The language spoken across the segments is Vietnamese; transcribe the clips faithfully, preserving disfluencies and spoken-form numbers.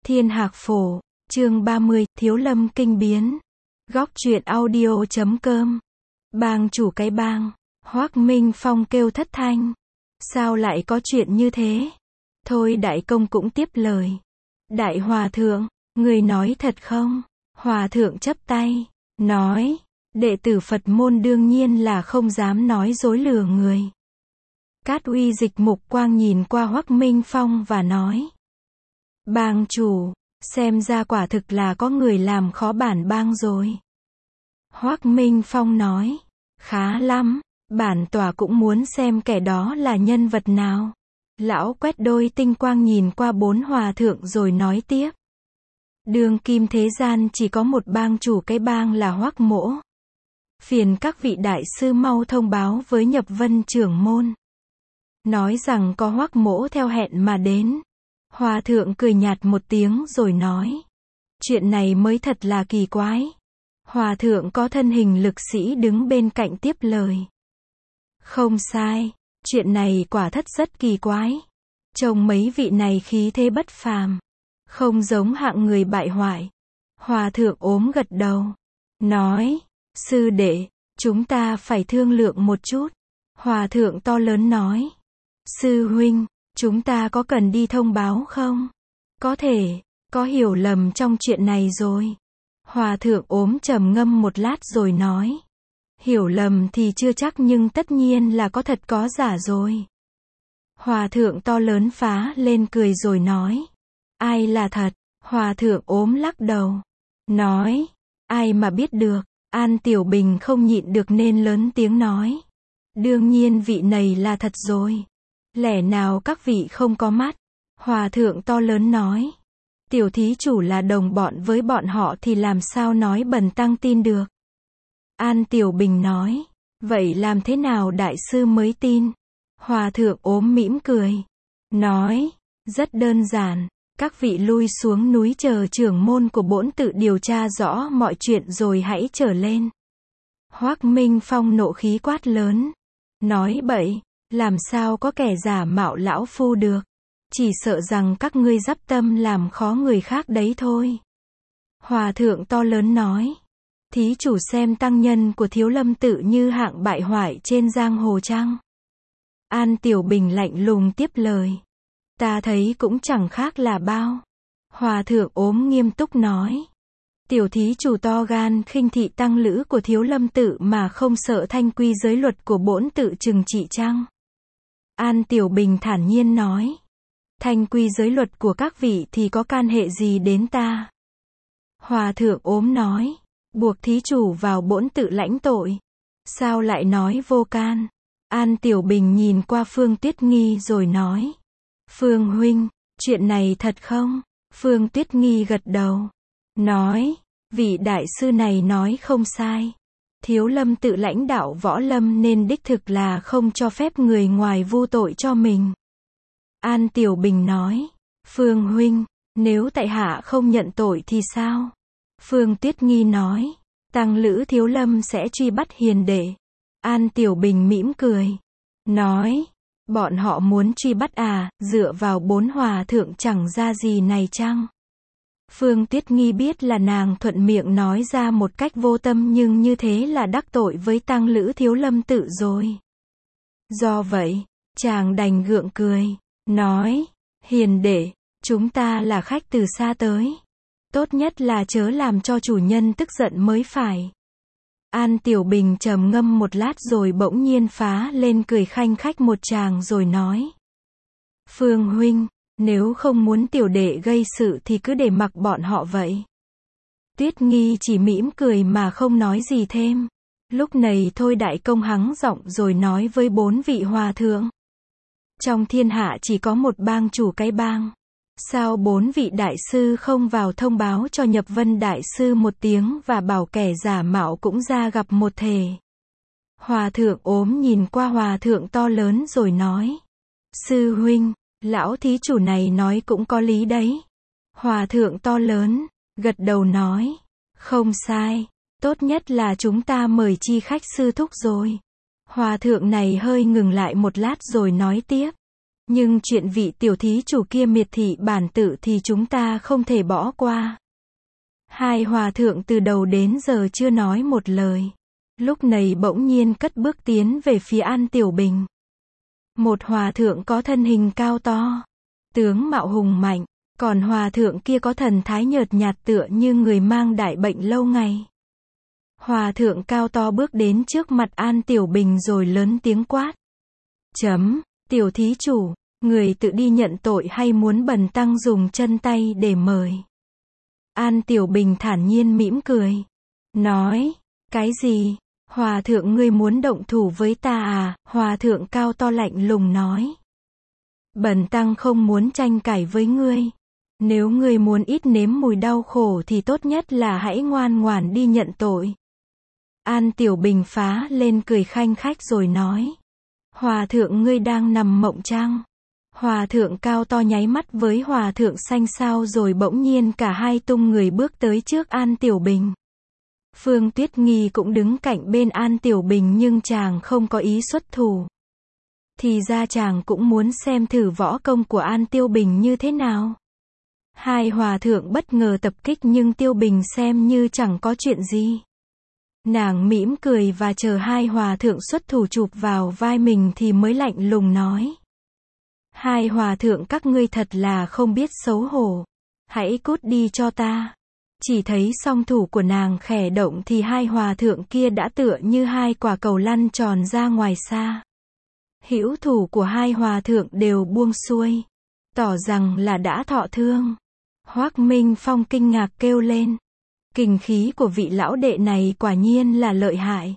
Thiên Hạc Phổ, chương ba mươi, Thiếu Lâm Kinh Biến. Góc truyện audio chấm com. Bang chủ cái bang. Hoắc Minh Phong kêu thất thanh. Sao lại có chuyện như thế? Thôi đại công cũng tiếp lời. Đại hòa thượng, người nói thật không? Hòa thượng chấp tay, nói, đệ tử Phật môn đương nhiên là không dám nói dối lừa người. Cát Uy Dịch mục quang nhìn qua Hoắc Minh Phong và nói, bang chủ, xem ra quả thực là có người làm khó bản bang rồi. Hoắc Minh Phong nói, khá lắm, bản tòa cũng muốn xem kẻ đó là nhân vật nào. Lão quét đôi tinh quang nhìn qua bốn hòa thượng rồi nói tiếp. Đương kim thế gian chỉ có một bang chủ cái bang là Hoắc Mỗ. Phiền các vị đại sư mau thông báo với Nhập Vân trưởng môn. Nói rằng có Hoắc Mỗ theo hẹn mà đến. Hòa thượng cười nhạt một tiếng rồi nói. Chuyện này mới thật là kỳ quái. Hòa thượng có thân hình lực sĩ đứng bên cạnh tiếp lời. Không sai, chuyện này quả thật rất kỳ quái. Trông mấy vị này khí thế bất phàm. Không giống hạng người bại hoại. Hòa thượng ốm gật đầu. Nói, sư đệ, chúng ta phải thương lượng một chút. Hòa thượng to lớn nói. Sư huynh, chúng ta có cần đi thông báo không? Có thể, có hiểu lầm trong chuyện này rồi. Hòa thượng ốm trầm ngâm một lát rồi nói. Hiểu lầm thì chưa chắc nhưng tất nhiên là có thật có giả rồi. Hòa thượng to lớn phá lên cười rồi nói. Ai là thật? Hòa thượng ốm lắc đầu. Nói, ai mà biết được. An Tiểu Bình không nhịn được nên lớn tiếng nói. Đương nhiên vị này là thật rồi. Lẽ nào các vị không có mắt? Hòa thượng to lớn nói. Tiểu thí chủ là đồng bọn với bọn họ thì làm sao nói bần tăng tin được? An Tiểu Bình nói. Vậy làm thế nào đại sư mới tin? Hòa thượng ốm mỉm cười. Nói. Rất đơn giản. Các vị lui xuống núi chờ trưởng môn của bổn tự điều tra rõ mọi chuyện rồi hãy trở lên. Hoắc Minh Phong nộ khí quát lớn. Nói bậy. Làm sao có kẻ giả mạo lão phu được? Chỉ sợ rằng các ngươi dắp tâm làm khó người khác đấy thôi. Hòa thượng to lớn nói. Thí chủ xem tăng nhân của Thiếu Lâm tự như hạng bại hoại trên giang hồ chăng? An Tiểu Bình lạnh lùng tiếp lời. Ta thấy cũng chẳng khác là bao. Hòa thượng ốm nghiêm túc nói. Tiểu thí chủ to gan khinh thị tăng lữ của Thiếu Lâm tự mà không sợ thanh quy giới luật của bổn tự trừng trị chăng? An Tiểu Bình thản nhiên nói. Thanh quy giới luật của các vị thì có can hệ gì đến ta? Hòa thượng ốm nói. Buộc thí chủ vào bổn tự lãnh tội. Sao lại nói vô can? An Tiểu Bình nhìn qua Phương Tuyết Nghi rồi nói. Phương huynh, chuyện này thật không? Phương Tuyết Nghi gật đầu. Nói, vị đại sư này nói không sai. Thiếu Lâm tự lãnh đạo võ lâm nên đích thực là không cho phép người ngoài vu tội cho mình. An Tiểu Bình nói. Phương huynh, nếu tại hạ không nhận tội thì sao? Phương Tuyết Nghi nói. Tăng lữ Thiếu Lâm sẽ truy bắt hiền đệ. An Tiểu Bình mỉm cười. Nói. Bọn họ muốn truy bắt à, dựa vào bốn hòa thượng chẳng ra gì này chăng? Phương Tuyết Nghi biết là nàng thuận miệng nói ra một cách vô tâm nhưng như thế là đắc tội với tăng lữ Thiếu Lâm tự rồi. Do vậy, chàng đành gượng cười, nói, hiền đệ, chúng ta là khách từ xa tới. Tốt nhất là chớ làm cho chủ nhân tức giận mới phải. An Tiểu Bình trầm ngâm một lát rồi bỗng nhiên phá lên cười khanh khách một tràng rồi nói. Phương huynh, nếu không muốn tiểu đệ gây sự thì cứ để mặc bọn họ vậy. Tuyết Nghi chỉ mỉm cười mà không nói gì thêm. Lúc này thôi đại công hắng giọng rồi nói với bốn vị hòa thượng. Trong thiên hạ chỉ có một bang chủ cái bang. Sao bốn vị đại sư không vào thông báo cho Nhập Vân đại sư một tiếng và bảo kẻ giả mạo cũng ra gặp một thể? Hòa thượng ốm nhìn qua hòa thượng to lớn rồi nói. Sư huynh, lão thí chủ này nói cũng có lý đấy. Hòa thượng to lớn, gật đầu nói. Không sai, tốt nhất là chúng ta mời chi khách sư thúc rồi. Hòa thượng này hơi ngừng lại một lát rồi nói tiếp. Nhưng chuyện vị tiểu thí chủ kia miệt thị bản tự thì chúng ta không thể bỏ qua. Hai hòa thượng từ đầu đến giờ chưa nói một lời. Lúc này bỗng nhiên cất bước tiến về phía An Tiểu Bình. Một hòa thượng có thân hình cao to, tướng mạo hùng mạnh, còn hòa thượng kia có thần thái nhợt nhạt tựa như người mang đại bệnh lâu ngày. Hòa thượng cao to bước đến trước mặt An Tiểu Bình rồi lớn tiếng quát. Chấm, tiểu thí chủ, người tự đi nhận tội hay muốn bần tăng dùng chân tay để mời? An Tiểu Bình thản nhiên mỉm cười. Nói, cái gì? Hòa thượng ngươi muốn động thủ với ta à? Hòa thượng cao to lạnh lùng nói. Bần tăng không muốn tranh cãi với ngươi. Nếu ngươi muốn ít nếm mùi đau khổ thì tốt nhất là hãy ngoan ngoãn đi nhận tội. An Tiểu Bình phá lên cười khanh khách rồi nói. Hòa thượng ngươi đang nằm mộng chăng? Hòa thượng cao to nháy mắt với hòa thượng xanh xao rồi bỗng nhiên cả hai tung người bước tới trước An Tiểu Bình. Phương Tuyết Nghi cũng đứng cạnh bên An Tiểu Bình nhưng chàng không có ý xuất thủ. Thì ra chàng cũng muốn xem thử võ công của An Tiểu Bình như thế nào. Hai hòa thượng bất ngờ tập kích nhưng Tiểu Bình xem như chẳng có chuyện gì. Nàng mỉm cười và chờ hai hòa thượng xuất thủ chụp vào vai mình thì mới lạnh lùng nói. Hai hòa thượng các ngươi thật là không biết xấu hổ. Hãy cút đi cho ta. Chỉ thấy song thủ của nàng khẽ động thì hai hòa thượng kia đã tựa như hai quả cầu lăn tròn ra ngoài xa. Hữu thủ của hai hòa thượng đều buông xuôi, tỏ rằng là đã thọ thương. Hoắc Minh Phong kinh ngạc kêu lên. Kình khí của vị lão đệ này quả nhiên là lợi hại.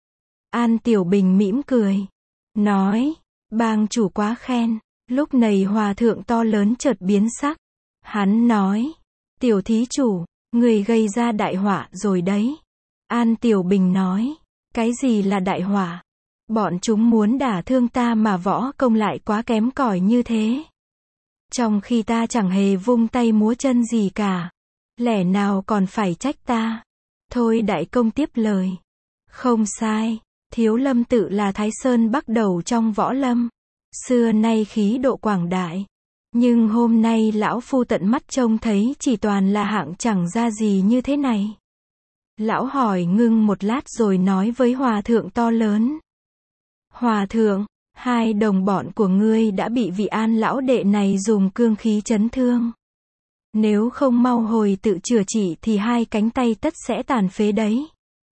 An Tiểu Bình mỉm cười. Nói, bang chủ quá khen. Lúc này hòa thượng to lớn chợt biến sắc. Hắn nói, tiểu thí chủ, người gây ra đại họa rồi đấy. An Tiểu Bình nói, cái gì là đại họa? Bọn chúng muốn đả thương ta mà võ công lại quá kém cỏi như thế. Trong khi ta chẳng hề vung tay múa chân gì cả. Lẽ nào còn phải trách ta? Thôi đại công tiếp lời. Không sai, Thiếu Lâm tự là Thái Sơn bắt đầu trong võ lâm. Xưa nay khí độ quảng đại. Nhưng hôm nay lão phu tận mắt trông thấy chỉ toàn là hạng chẳng ra gì như thế này. Lão hỏi ngưng một lát rồi nói với hòa thượng to lớn. Hòa thượng, hai đồng bọn của ngươi đã bị vị An lão đệ này dùng cương khí chấn thương. Nếu không mau hồi tự chữa trị thì hai cánh tay tất sẽ tàn phế đấy.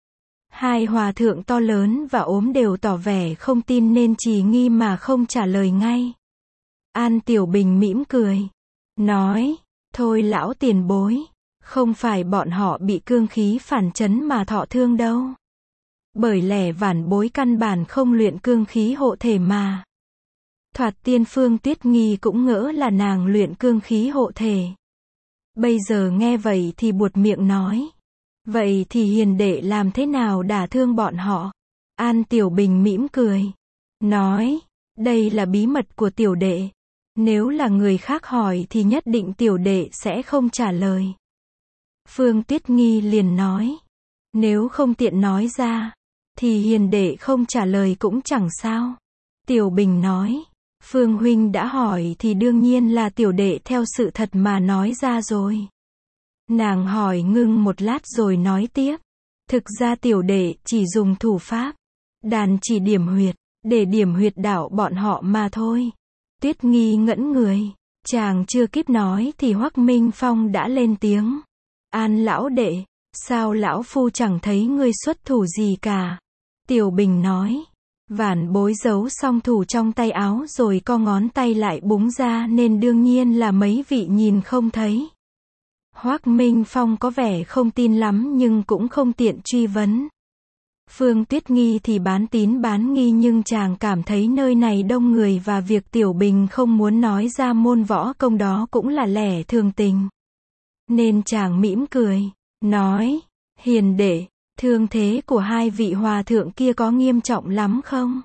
Hai hòa thượng to lớn và ốm đều tỏ vẻ không tin nên trì nghi mà không trả lời ngay. An Tiểu Bình mỉm cười. Nói, thôi lão tiền bối. Không phải bọn họ bị cương khí phản chấn mà thọ thương đâu. Bởi lẽ vản bối căn bản không luyện cương khí hộ thể mà. Thoạt tiên Phương Tuyết Nghi cũng ngỡ là nàng luyện cương khí hộ thể. Bây giờ nghe vậy thì buột miệng nói. Vậy thì hiền đệ làm thế nào đả thương bọn họ? An Tiểu Bình mỉm cười. Nói, đây là bí mật của tiểu đệ. Nếu là người khác hỏi thì nhất định tiểu đệ sẽ không trả lời. Phương Tuyết Nghi liền nói. Nếu không tiện nói ra, thì hiền đệ không trả lời cũng chẳng sao. Tiểu Bình nói. Phương huynh đã hỏi thì đương nhiên là tiểu đệ theo sự thật mà nói ra rồi. Nàng hỏi ngưng một lát rồi nói tiếp. Thực ra tiểu đệ chỉ dùng thủ pháp, đàn chỉ điểm huyệt, để điểm huyệt đảo bọn họ mà thôi. Tuyết Nghi ngẩn người, chàng chưa kịp nói thì Hoắc Minh Phong đã lên tiếng. An lão đệ, sao lão phu chẳng thấy ngươi xuất thủ gì cả? Tiểu Bình nói. Vản bối giấu song thủ trong tay áo rồi co ngón tay lại búng ra nên đương nhiên là mấy vị nhìn không thấy. Hoắc Minh Phong có vẻ không tin lắm nhưng cũng không tiện truy vấn. Phương Tuyết Nghi thì bán tín bán nghi nhưng chàng cảm thấy nơi này đông người và việc Tiểu Bình không muốn nói ra môn võ công đó cũng là lẽ thường tình. Nên chàng mỉm cười, nói, hiền đệ, thương thế của hai vị hòa thượng kia có nghiêm trọng lắm không?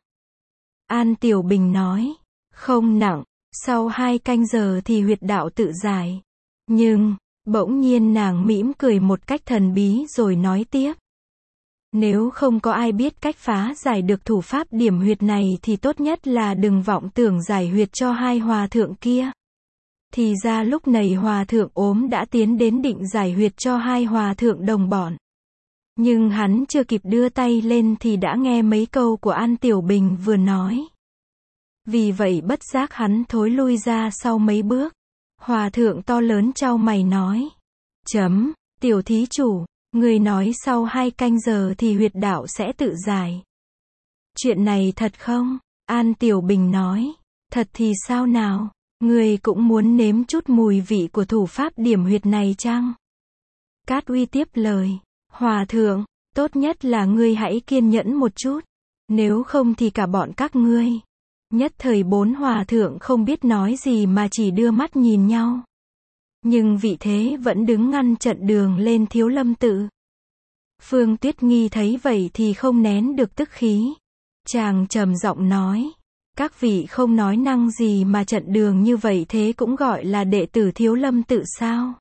An Tiểu Bình nói, không nặng, sau hai canh giờ thì huyệt đạo tự giải. Nhưng, bỗng nhiên nàng mỉm cười một cách thần bí rồi nói tiếp. Nếu không có ai biết cách phá giải được thủ pháp điểm huyệt này thì tốt nhất là đừng vọng tưởng giải huyệt cho hai hòa thượng kia. Thì ra lúc này hòa thượng ốm đã tiến đến định giải huyệt cho hai hòa thượng đồng bọn. Nhưng hắn chưa kịp đưa tay lên thì đã nghe mấy câu của An Tiểu Bình vừa nói. Vì vậy bất giác hắn thối lui ra sau mấy bước. Hòa thượng to lớn chau mày nói. Chấm, tiểu thí chủ, người nói sau hai canh giờ thì huyệt đạo sẽ tự giải. Chuyện này thật không? An Tiểu Bình nói. Thật thì sao nào? Người cũng muốn nếm chút mùi vị của thủ pháp điểm huyệt này chăng? Cát Uy tiếp lời. Hòa thượng, tốt nhất là ngươi hãy kiên nhẫn một chút. Nếu không thì cả bọn các ngươi. Nhất thời bốn hòa thượng không biết nói gì mà chỉ đưa mắt nhìn nhau. Nhưng vị thế vẫn đứng ngăn trận đường lên Thiếu Lâm tự. Phương Tuyết Nghi thấy vậy thì không nén được tức khí. Chàng trầm giọng nói. Các vị không nói năng gì mà trận đường như vậy thế cũng gọi là đệ tử Thiếu Lâm tự sao?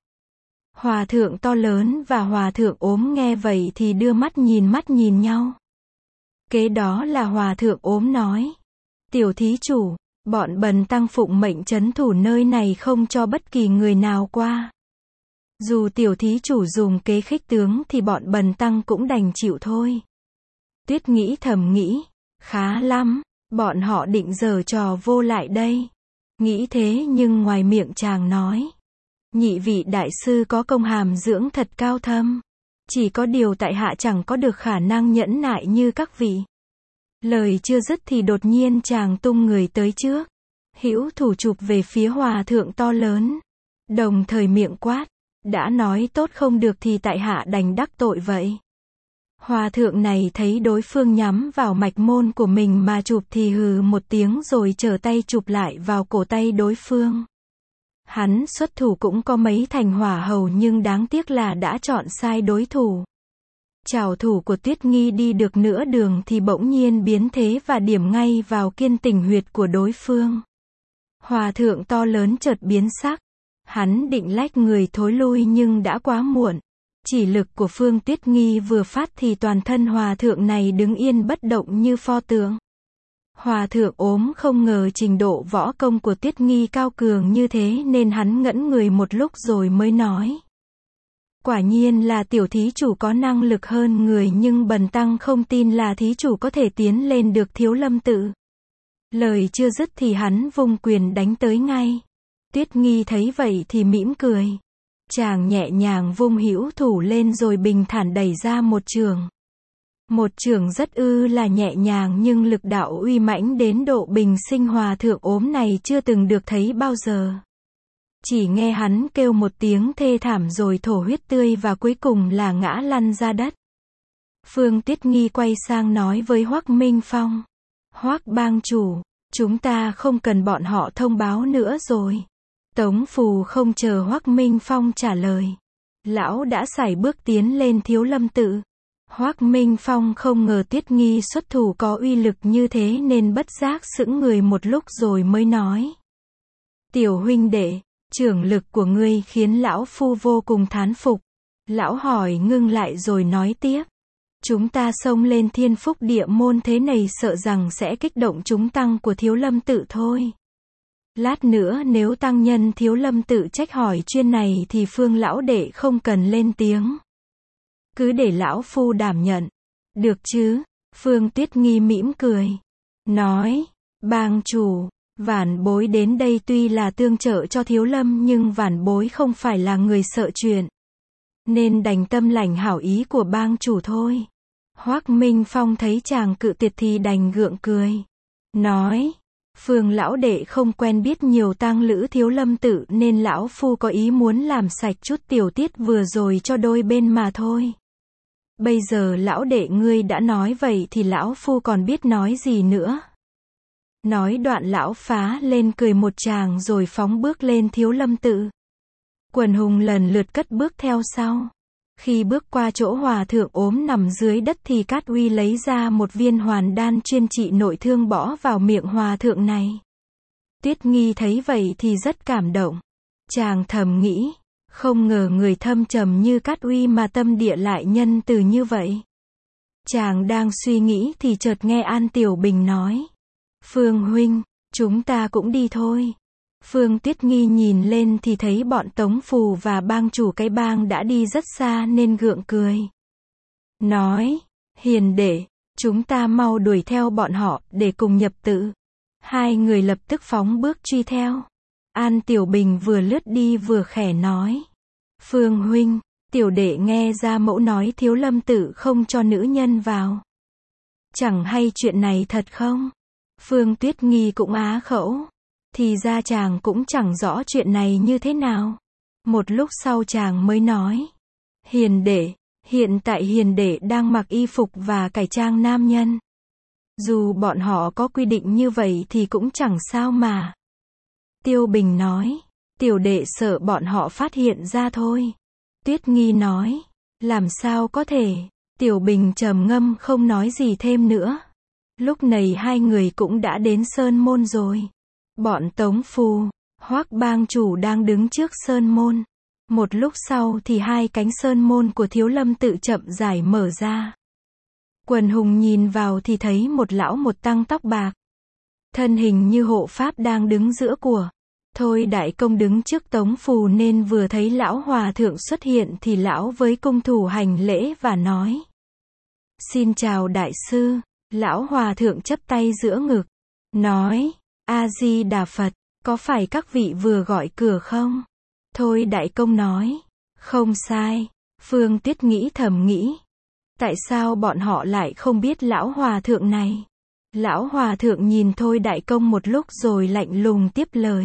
Hòa thượng to lớn và hòa thượng ốm nghe vậy thì đưa mắt nhìn mắt nhìn nhau. Kế đó là hòa thượng ốm nói. Tiểu thí chủ, bọn bần tăng phụng mệnh trấn thủ nơi này không cho bất kỳ người nào qua. Dù tiểu thí chủ dùng kế khích tướng thì bọn bần tăng cũng đành chịu thôi. Tuyết nghĩ thầm nghĩ. Khá lắm, bọn họ định giở trò vô lại đây. Nghĩ thế nhưng ngoài miệng chàng nói. Nhị vị đại sư có công hàm dưỡng thật cao thâm. Chỉ có điều tại hạ chẳng có được khả năng nhẫn nại như các vị. Lời chưa dứt thì đột nhiên chàng tung người tới trước. Hữu thủ chụp về phía hòa thượng to lớn. Đồng thời miệng quát. Đã nói tốt không được thì tại hạ đành đắc tội vậy. Hòa thượng này thấy đối phương nhắm vào mạch môn của mình mà chụp thì hừ một tiếng rồi trở tay chụp lại vào cổ tay đối phương. Hắn xuất thủ cũng có mấy thành hỏa hầu nhưng đáng tiếc là đã chọn sai đối thủ. Trảo thủ của Tuyết Nghi đi được nửa đường thì bỗng nhiên biến thế và điểm ngay vào kiên tình huyệt của đối phương. Hòa thượng to lớn chợt biến sắc. Hắn định lách người thối lui nhưng đã quá muộn. Chỉ lực của Phương Tuyết Nghi vừa phát thì toàn thân hòa thượng này đứng yên bất động như pho tượng. Hòa thượng ốm không ngờ trình độ võ công của Tuyết Nghi cao cường như thế nên hắn ngẩn người một lúc rồi mới nói. Quả nhiên là tiểu thí chủ có năng lực hơn người nhưng bần tăng không tin là thí chủ có thể tiến lên được Thiếu Lâm tự. Lời chưa dứt thì hắn vung quyền đánh tới ngay. Tuyết Nghi thấy vậy thì mỉm cười. Chàng nhẹ nhàng vung hữu thủ lên rồi bình thản đẩy ra một chưởng. Một chưởng rất ư là nhẹ nhàng nhưng lực đạo uy mãnh đến độ bình sinh hòa thượng ốm này chưa từng được thấy bao giờ. Chỉ nghe hắn kêu một tiếng thê thảm rồi thổ huyết tươi và cuối cùng là ngã lăn ra đất. Phương Tuyết Nghi quay sang nói với Hoắc Minh Phong. Hoắc bang chủ, chúng ta không cần bọn họ thông báo nữa rồi. Tống Phù không chờ Hoắc Minh Phong trả lời. Lão đã sải bước tiến lên Thiếu Lâm tự. Hoắc Minh Phong không ngờ Tuyết Nghi xuất thủ có uy lực như thế nên bất giác sững người một lúc rồi mới nói. Tiểu huynh đệ, trưởng lực của ngươi khiến lão phu vô cùng thán phục. Lão hỏi ngưng lại rồi nói tiếp. Chúng ta xông lên Thiên Phúc Địa môn thế này sợ rằng sẽ kích động chúng tăng của Thiếu Lâm tự thôi. Lát nữa nếu tăng nhân Thiếu Lâm tự trách hỏi chuyên này thì Phương lão đệ không cần lên tiếng. Cứ để lão phu đảm nhận. Được chứ? Phương Tuyết Nghi mỉm cười. Nói, bang chủ, vản bối đến đây tuy là tương trợ cho Thiếu Lâm nhưng vản bối không phải là người sợ chuyện. Nên đành tâm lãnh hảo ý của bang chủ thôi. Hoắc Minh Phong thấy chàng cự tuyệt thì đành gượng cười. Nói, Phương lão đệ không quen biết nhiều tang lữ Thiếu Lâm tự nên lão phu có ý muốn làm sạch chút tiểu tiết vừa rồi cho đôi bên mà thôi. Bây giờ lão đệ ngươi đã nói vậy thì lão phu còn biết nói gì nữa. Nói đoạn lão phá lên cười một tràng rồi phóng bước lên Thiếu Lâm tự. Quần hùng lần lượt cất bước theo sau. Khi bước qua chỗ hòa thượng ốm nằm dưới đất thì Cát Uy lấy ra một viên hoàn đan chuyên trị nội thương bỏ vào miệng hòa thượng này. Tuyết Nghi thấy vậy thì rất cảm động. Chàng thầm nghĩ, không ngờ người thâm trầm như Cát Uy mà tâm địa lại nhân từ như vậy. Chàng đang suy nghĩ thì chợt nghe An Tiểu Bình nói. Phương huynh, chúng ta cũng đi thôi. Phương Tuyết Nghi nhìn lên thì thấy bọn Tống Phù và bang chủ cái bang đã đi rất xa nên gượng cười. Nói, Hiền đệ, chúng ta mau đuổi theo bọn họ để cùng nhập tự. Hai người lập tức phóng bước truy theo. An Tiểu Bình vừa lướt đi vừa khẽ nói. Phương huynh, tiểu đệ nghe ra mẫu nói Thiếu Lâm tự không cho nữ nhân vào. Chẳng hay chuyện này thật không? Phương Tuyết Nghi cũng á khẩu. Thì ra chàng cũng chẳng rõ chuyện này như thế nào. Một lúc sau chàng mới nói. Hiền đệ, hiện tại hiền đệ đang mặc y phục và cải trang nam nhân. Dù bọn họ có quy định như vậy thì cũng chẳng sao mà. Tiêu Bình nói. Tiểu đệ sợ bọn họ phát hiện ra thôi. Tuyết Nghi nói. Làm sao có thể. Tiểu Bình trầm ngâm không nói gì thêm nữa. Lúc này hai người cũng đã đến Sơn Môn rồi. Bọn Tống Phù, Hoắc bang chủ đang đứng trước Sơn Môn. Một lúc sau thì hai cánh Sơn Môn của Thiếu Lâm tự chậm rãi mở ra. Quần hùng nhìn vào thì thấy một lão một tăng tóc bạc. Thân hình như hộ pháp đang đứng giữa của. Thôi đại công đứng trước Tống Phù nên vừa thấy lão hòa thượng xuất hiện thì lão với cung thủ hành lễ và nói. Xin chào đại sư. Lão hòa thượng chắp tay giữa ngực. Nói. A-di-đà Phật, có phải các vị vừa gọi cửa không? Thôi đại công nói. Không sai. Phương Tuyết nghĩ thầm nghĩ. Tại sao bọn họ lại không biết lão hòa thượng này? Lão hòa thượng nhìn Thôi đại công một lúc rồi lạnh lùng tiếp lời.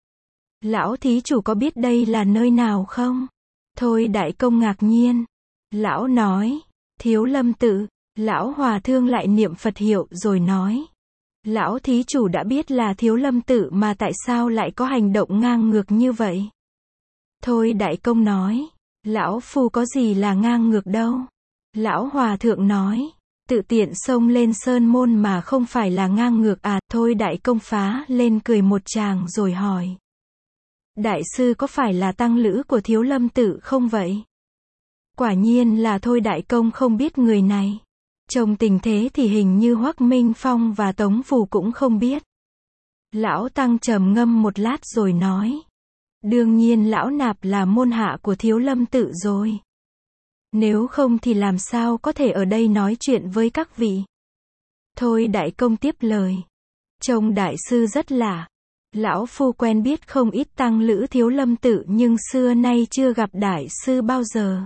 Lão thí chủ có biết đây là nơi nào không? Thôi đại công ngạc nhiên. Lão nói. Thiếu Lâm tự. Lão hòa thượng lại niệm Phật hiệu rồi nói. Lão thí chủ đã biết là Thiếu Lâm tự mà tại sao lại có hành động ngang ngược như vậy? Thôi đại công nói. Lão phu có gì là ngang ngược đâu. Lão hòa thượng nói. Tự tiện xông lên Sơn Môn mà không phải là ngang ngược à? Thôi đại công phá lên cười một tràng rồi hỏi. Đại sư có phải là tăng lữ của Thiếu Lâm tự không vậy? Quả nhiên là Thôi đại công không biết người này. Trông tình thế thì hình như Hoắc Minh Phong và Tống Phù cũng không biết. Lão tăng trầm ngâm một lát rồi nói. Đương nhiên lão nạp là môn hạ của Thiếu Lâm tự rồi. Nếu không thì làm sao có thể ở đây nói chuyện với các vị. Thôi đại công tiếp lời. Trông đại sư rất lạ. Lão phu quen biết không ít tăng lữ Thiếu Lâm tự nhưng xưa nay chưa gặp đại sư bao giờ.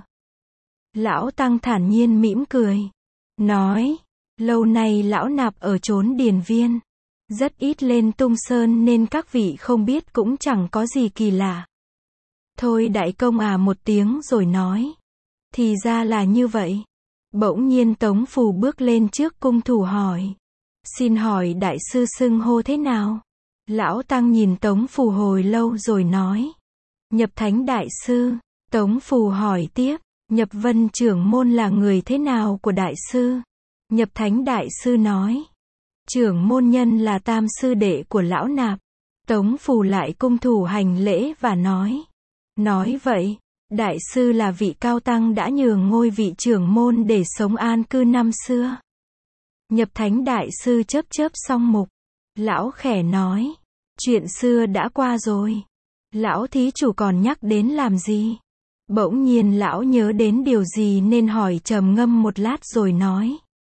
Lão tăng thản nhiên mỉm cười. Nói, lâu nay lão nạp ở chốn điền viên. Rất ít lên Tung Sơn nên các vị không biết cũng chẳng có gì kỳ lạ. Thôi đại công à một tiếng rồi nói. Thì ra là như vậy. Bỗng nhiên Tống Phù bước lên trước cung thủ hỏi. Xin hỏi đại sư xưng hô thế nào? Lão tăng nhìn Tống Phù hồi lâu rồi nói. Nhập Thánh đại sư. Tống Phù hỏi tiếp. Nhập Vân trưởng môn là người thế nào của đại sư? Nhập Thánh đại sư nói. Trưởng môn nhân là tam sư đệ của lão nạp. Tống Phù lại cung thủ hành lễ và nói. Nói vậy, đại sư là vị cao tăng đã nhường ngôi vị trưởng môn để sống an cư năm xưa. Nhập Thánh đại sư chớp chớp song mục. Lão khẽ nói. Chuyện xưa đã qua rồi. Lão thí chủ còn nhắc đến làm gì? Bỗng nhiên lão nhớ đến điều gì nên hỏi trầm ngâm một lát rồi nói.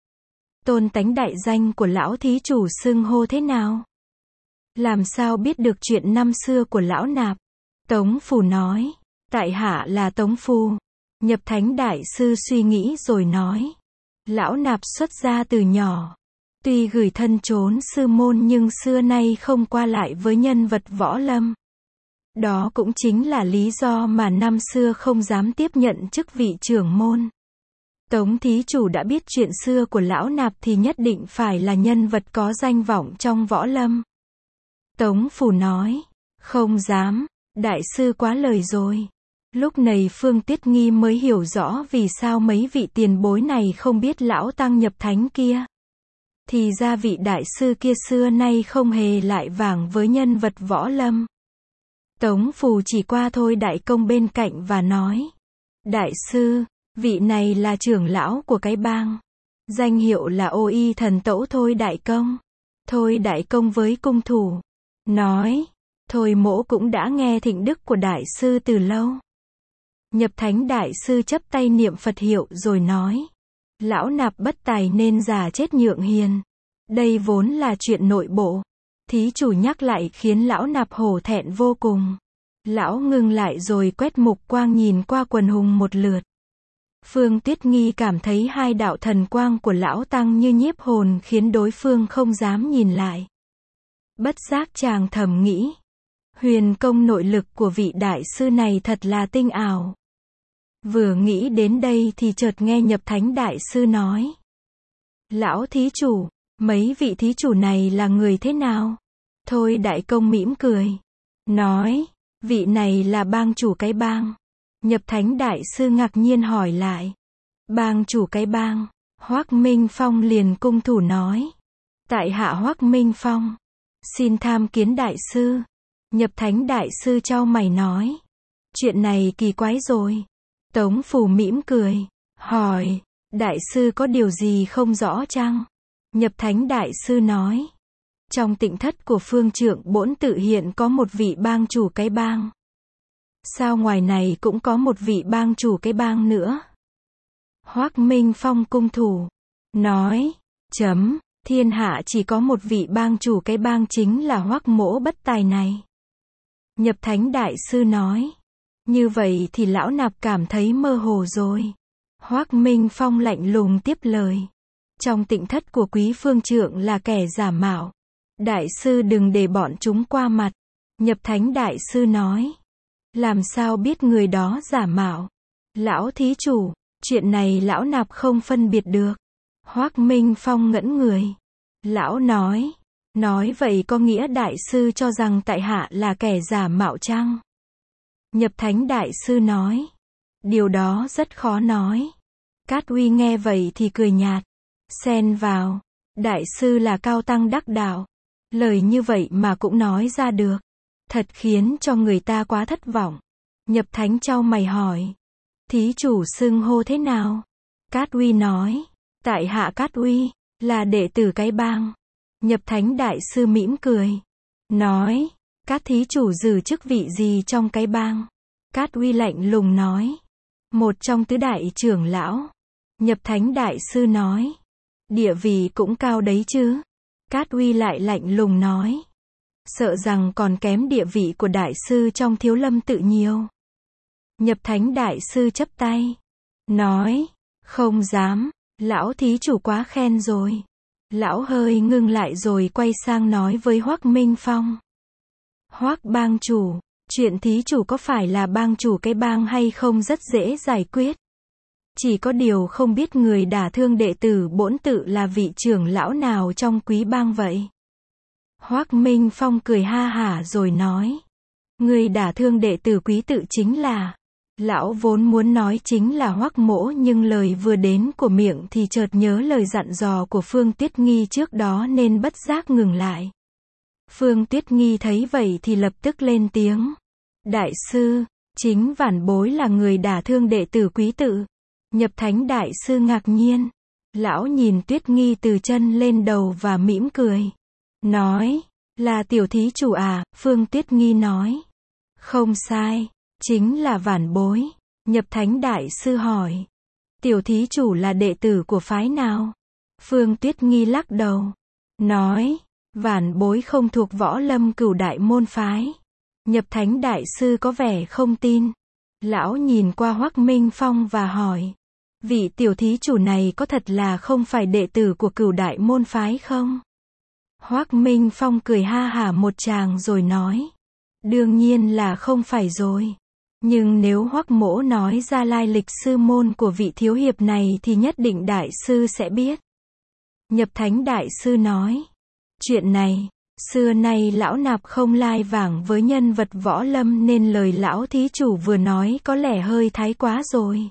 Tôn tánh đại danh của lão thí chủ xưng hô thế nào? Làm sao biết được chuyện năm xưa của lão nạp? Tống Phù nói. Tại hạ là Tống Phù. Nhập Thánh đại sư suy nghĩ rồi nói. Lão nạp xuất gia từ nhỏ. Tuy gửi thân trốn sư môn nhưng xưa nay không qua lại với nhân vật võ lâm. Đó cũng chính là lý do mà năm xưa không dám tiếp nhận chức vị trưởng môn. Tống thí chủ đã biết chuyện xưa của lão nạp thì nhất định phải là nhân vật có danh vọng trong võ lâm. Tống Phù nói. Không dám. Đại sư quá lời rồi. Lúc này Phương Tuyết Nghi mới hiểu rõ vì sao mấy vị tiền bối này không biết lão tăng Nhập Thánh kia. Thì ra vị đại sư kia xưa nay không hề lại vàng với nhân vật võ lâm. Tống Phù chỉ qua Thôi đại công bên cạnh và nói. Đại sư, vị này là trưởng lão của cái bang. Danh hiệu là Ô Y Thần Tẩu Thôi Đại Công. Thôi Đại Công với cung thủ, nói, thôi mỗ cũng đã nghe thịnh đức của đại sư từ lâu. Nhập Thánh đại sư chắp tay niệm Phật hiệu rồi nói, lão nạp bất tài nên già chết nhượng hiền. Đây vốn là chuyện nội bộ. Thí chủ nhắc lại khiến lão nạp hổ thẹn vô cùng. Lão ngưng lại rồi quét mục quang nhìn qua quần hùng một lượt. Phương Tuyết Nghi cảm thấy hai đạo thần quang của lão tăng như nhiếp hồn khiến đối phương không dám nhìn lại. Bất giác chàng thầm nghĩ, huyền công nội lực của vị đại sư này thật là tinh ảo. Vừa nghĩ đến đây thì chợt nghe Nhập Thánh đại sư nói, lão thí chủ, mấy vị thí chủ này là người thế nào? Thôi Đại Công mỉm cười, nói, vị này là bang chủ cái bang. Nhập Thánh đại sư ngạc nhiên hỏi lại, bang chủ cái bang? Hoắc Minh Phong liền cung thủ nói, tại hạ Hoắc Minh Phong, xin tham kiến đại sư. Nhập Thánh đại sư chau mày nói, chuyện này kỳ quái rồi. Tống Phù mỉm cười, hỏi, đại sư có điều gì không rõ chăng? Nhập Thánh đại sư nói, trong tịnh thất của phương trượng bổn tự hiện có một vị bang chủ cái bang. Sao ngoài này cũng có một vị bang chủ cái bang nữa? Hoắc Minh Phong cung thủ, nói, chấm, thiên hạ chỉ có một vị bang chủ cái bang chính là Hoắc mỗ bất tài này. Nhập Thánh đại sư nói, như vậy thì lão nạp cảm thấy mơ hồ rồi. Hoắc Minh Phong lạnh lùng tiếp lời, trong tịnh thất của quý phương trượng là kẻ giả mạo. Đại sư đừng để bọn chúng qua mặt. Nhập Thánh đại sư nói, làm sao biết người đó giả mạo? Lão thí chủ, chuyện này lão nạp không phân biệt được. Hoắc Minh Phong ngẩn người. Lão nói, nói vậy có nghĩa đại sư cho rằng tại hạ là kẻ giả mạo chăng? Nhập Thánh đại sư nói, điều đó rất khó nói. Cát Uy nghe vậy thì cười nhạt, xen vào, đại sư là cao tăng đắc đạo, lời như vậy mà cũng nói ra được, thật khiến cho người ta quá thất vọng. Nhập Thánh chau mày hỏi, thí chủ xưng hô thế nào? Cát Uy nói, tại hạ Cát Uy, là đệ tử cái bang. Nhập Thánh đại sư mỉm cười, nói, các thí chủ giữ chức vị gì trong cái bang? Cát Uy lạnh lùng nói, một trong tứ đại trưởng lão. Nhập Thánh đại sư nói, địa vị cũng cao đấy chứ. Cát Uy lại lạnh lùng nói, sợ rằng còn kém địa vị của đại sư trong Thiếu Lâm tự nhiều. Nhập Thánh đại sư chắp tay, nói, không dám, lão thí chủ quá khen rồi. Lão hơi ngưng lại rồi quay sang nói với Hoắc Minh Phong, Hoắc bang chủ, chuyện thí chủ có phải là bang chủ cái bang hay không rất dễ giải quyết. Chỉ có điều không biết người đả thương đệ tử bổn tự là vị trưởng lão nào trong quý bang vậy. Hoắc Minh Phong cười ha hả rồi nói, người đả thương đệ tử quý tự chính là. Lão vốn muốn nói chính là Hoắc mỗ nhưng lời vừa đến của miệng thì chợt nhớ lời dặn dò của Phương Tuyết Nghi trước đó nên bất giác ngừng lại. Phương Tuyết Nghi thấy vậy thì lập tức lên tiếng, đại sư, chính vãn bối là người đả thương đệ tử quý tự. Nhập Thánh đại sư ngạc nhiên, lão nhìn Tuyết Nghi từ chân lên đầu và mỉm cười, nói, là tiểu thí chủ à? Phương Tuyết Nghi nói, không sai, chính là vãn bối. Nhập Thánh đại sư hỏi, tiểu thí chủ là đệ tử của phái nào? Phương Tuyết Nghi lắc đầu, nói, vãn bối không thuộc Võ Lâm Cửu đại môn phái. Nhập Thánh đại sư có vẻ không tin. Lão nhìn qua Hoắc Minh Phong và hỏi, vị tiểu thí chủ này có thật là không phải đệ tử của Cửu đại môn phái không? Hoắc Minh Phong cười ha hả một tràng rồi nói, đương nhiên là không phải rồi. Nhưng nếu Hoắc mỗ nói ra lai lịch sư môn của vị thiếu hiệp này thì nhất định đại sư sẽ biết. Nhập Thánh đại sư nói, chuyện này, xưa nay lão nạp không lai vãng với nhân vật võ lâm nên lời lão thí chủ vừa nói có lẽ hơi thái quá rồi.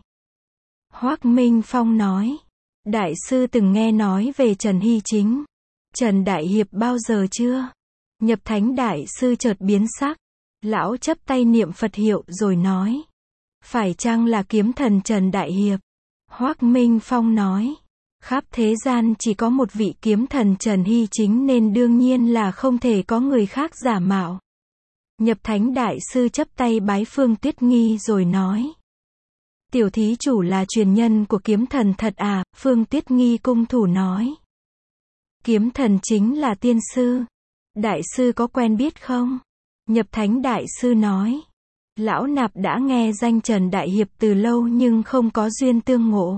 Hoắc Minh Phong nói, đại sư từng nghe nói về Trần Hy Chính, Trần Đại Hiệp bao giờ chưa? Nhập Thánh đại sư chợt biến sắc, lão chắp tay niệm Phật hiệu rồi nói, phải chăng là kiếm thần Trần Đại Hiệp? Hoắc Minh Phong nói, Khắp thế gian chỉ có một vị kiếm thần Trần Hy chính nên đương nhiên là không thể có người khác giả mạo. Nhập Thánh Đại Sư chắp tay bái Phương Tuyết Nghi rồi nói. Tiểu thí chủ là truyền nhân của kiếm thần thật à? Phương Tuyết Nghi cung thủ nói. Kiếm thần chính là tiên sư. Đại sư có quen biết không? Nhập Thánh Đại Sư nói. Lão nạp đã nghe danh Trần Đại Hiệp từ lâu nhưng không có duyên tương ngộ.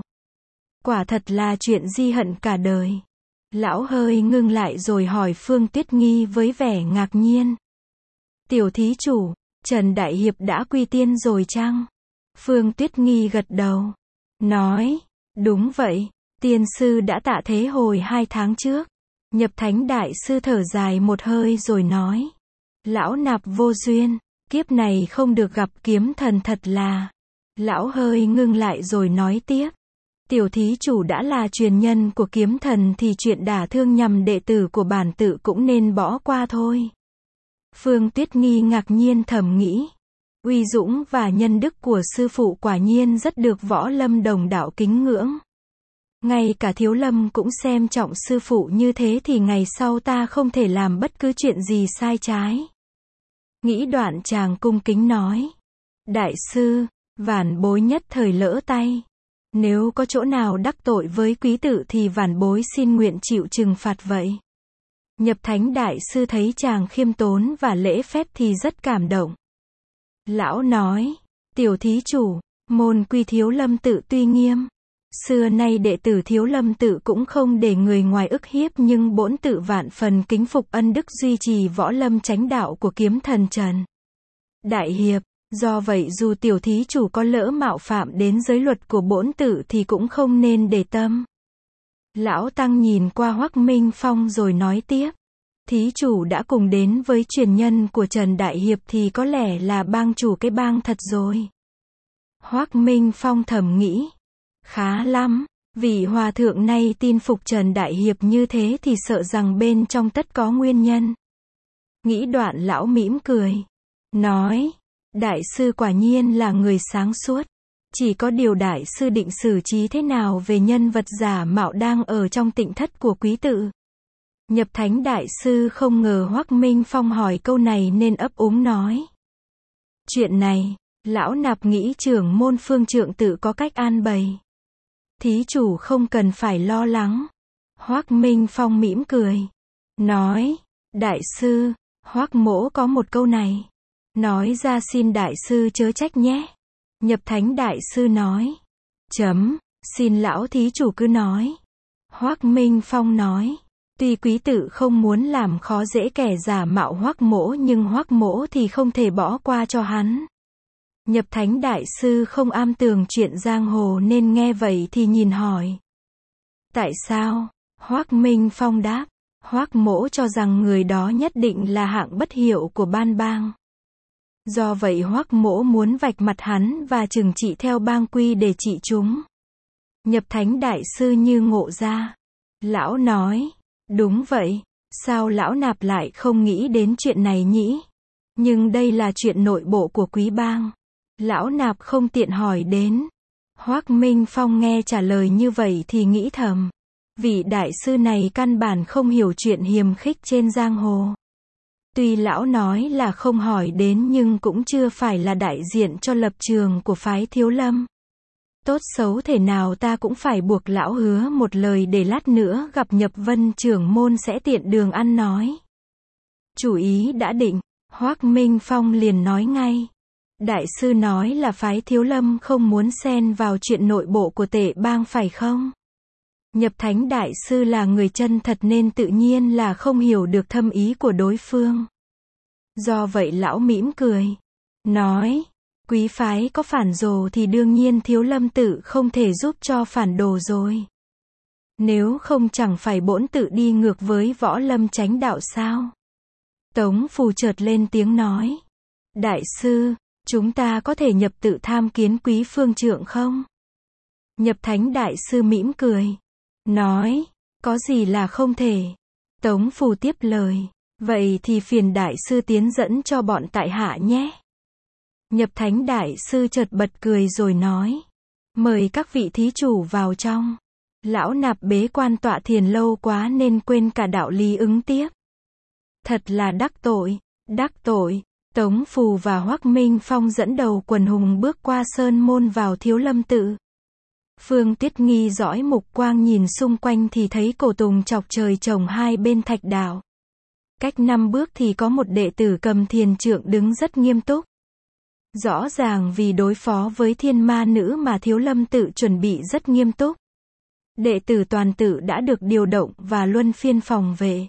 Quả thật là chuyện di hận cả đời. Lão hơi ngưng lại rồi hỏi Phương Tuyết Nghi với vẻ ngạc nhiên. Tiểu thí chủ, Trần Đại Hiệp đã quy tiên rồi chăng? Phương Tuyết Nghi gật đầu. Nói, đúng vậy, tiên sư đã tạ thế hồi hai tháng trước. Nhập Thánh Đại Sư thở dài một hơi rồi nói. Lão nạp vô duyên, kiếp này không được gặp kiếm thần thật là. Lão hơi ngưng lại rồi nói tiếp. Tiểu thí chủ đã là truyền nhân của kiếm thần thì chuyện đả thương nhằm đệ tử của bản tự cũng nên bỏ qua thôi. Phương Tuyết Nghi ngạc nhiên thầm nghĩ. Uy dũng và nhân đức của sư phụ quả nhiên rất được Võ Lâm đồng đạo kính ngưỡng. Ngay cả Thiếu Lâm cũng xem trọng sư phụ như thế thì ngày sau ta không thể làm bất cứ chuyện gì sai trái. Nghĩ đoạn chàng cung kính nói. Đại sư, vạn bối nhất thời lỡ tay. Nếu có chỗ nào đắc tội với quý tự thì vạn bối xin nguyện chịu trừng phạt vậy. Nhập Thánh Đại Sư thấy chàng khiêm tốn và lễ phép thì rất cảm động. Lão nói, tiểu thí chủ, môn quy Thiếu Lâm tự tuy nghiêm. Xưa nay đệ tử Thiếu Lâm tự cũng không để người ngoài ức hiếp nhưng bổn tự vạn phần kính phục ân đức duy trì võ lâm chánh đạo của kiếm thần Trần Đại Hiệp. Do vậy dù tiểu thí chủ có lỡ mạo phạm đến giới luật của bổn tự thì cũng không nên để tâm. Lão Tăng nhìn qua Hoắc Minh Phong rồi nói tiếp. Thí chủ đã cùng đến với truyền nhân của Trần Đại Hiệp thì có lẽ là bang chủ cái bang thật rồi. Hoắc Minh Phong thầm nghĩ. Khá lắm, vị hòa thượng này tin phục Trần Đại Hiệp như thế thì sợ rằng bên trong tất có nguyên nhân. Nghĩ đoạn lão mỉm cười. Nói. Đại sư quả nhiên là người sáng suốt. Chỉ có điều đại sư định xử trí thế nào về nhân vật giả mạo đang ở trong tịnh thất của quý tự. Nhập Thánh Đại Sư không ngờ Hoắc Minh Phong hỏi câu này nên ấp úng nói. Chuyện này, lão nạp nghĩ trưởng môn Phương Trượng tự có cách an bày. Thí chủ không cần phải lo lắng. Hoắc Minh Phong mỉm cười. Nói, đại sư, Hoắc mỗ có một câu này. Nói ra xin đại sư chớ trách nhé. Nhập Thánh Đại Sư nói. Chấm, xin lão thí chủ cứ nói. Hoắc Minh Phong nói. Tuy quý tự không muốn làm khó dễ kẻ giả mạo Hoắc mỗ nhưng Hoắc mỗ thì không thể bỏ qua cho hắn. Nhập Thánh Đại Sư không am tường chuyện giang hồ nên nghe vậy thì nhìn hỏi. Tại sao? Hoắc Minh Phong đáp. Hoắc mỗ cho rằng người đó nhất định là hạng bất hiệu của ban bang. Do vậy Hoắc mỗ muốn vạch mặt hắn và trừng trị theo bang quy để trị chúng. Nhập Thánh Đại Sư như ngộ ra. Lão nói. Đúng vậy. Sao lão nạp lại không nghĩ đến chuyện này nhỉ? Nhưng đây là chuyện nội bộ của quý bang. Lão nạp không tiện hỏi đến. Hoắc Minh Phong nghe trả lời như vậy thì nghĩ thầm. Vị đại sư này căn bản không hiểu chuyện hiềm khích trên giang hồ. Tuy lão nói là không hỏi đến nhưng cũng chưa phải là đại diện cho lập trường của phái Thiếu Lâm. Tốt xấu thể nào ta cũng phải buộc lão hứa một lời để lát nữa gặp Nhập Vân trưởng môn sẽ tiện đường ăn nói. Chủ ý đã định, Hoắc Minh Phong liền nói ngay. Đại sư nói là phái Thiếu Lâm không muốn xen vào chuyện nội bộ của tệ bang phải không? Nhập Thánh Đại Sư là người chân thật nên tự nhiên là không hiểu được thâm ý của đối phương. Do vậy lão mỉm cười. Nói, quý phái có phản đồ thì đương nhiên Thiếu Lâm tự không thể giúp cho phản đồ rồi. Nếu không chẳng phải bổn tự đi ngược với võ lâm chánh đạo sao? Tống Phù chợt lên tiếng nói. Đại sư, chúng ta có thể nhập tự tham kiến quý phương trượng không? Nhập Thánh Đại Sư mỉm cười. Nói, có gì là không thể. Tống Phù tiếp lời. Vậy thì phiền đại sư tiến dẫn cho bọn tại hạ nhé. Nhập Thánh Đại Sư chợt bật cười rồi nói. Mời các vị thí chủ vào trong. Lão Nạp bế quan tọa thiền lâu quá nên quên cả đạo lý ứng tiếp. Thật là đắc tội, đắc tội. Tống Phù và Hoắc Minh Phong dẫn đầu quần hùng bước qua sơn môn vào Thiếu Lâm tự. Phương Tiết Nghi dõi mục quang nhìn xung quanh thì thấy cổ tùng chọc trời trồng hai bên thạch đạo. Cách năm bước thì có một đệ tử cầm thiền trượng đứng rất nghiêm túc. Rõ ràng vì đối phó với thiên ma nữ mà Thiếu Lâm tự chuẩn bị rất nghiêm túc. Đệ tử toàn tự đã được điều động và luân phiên phòng vệ.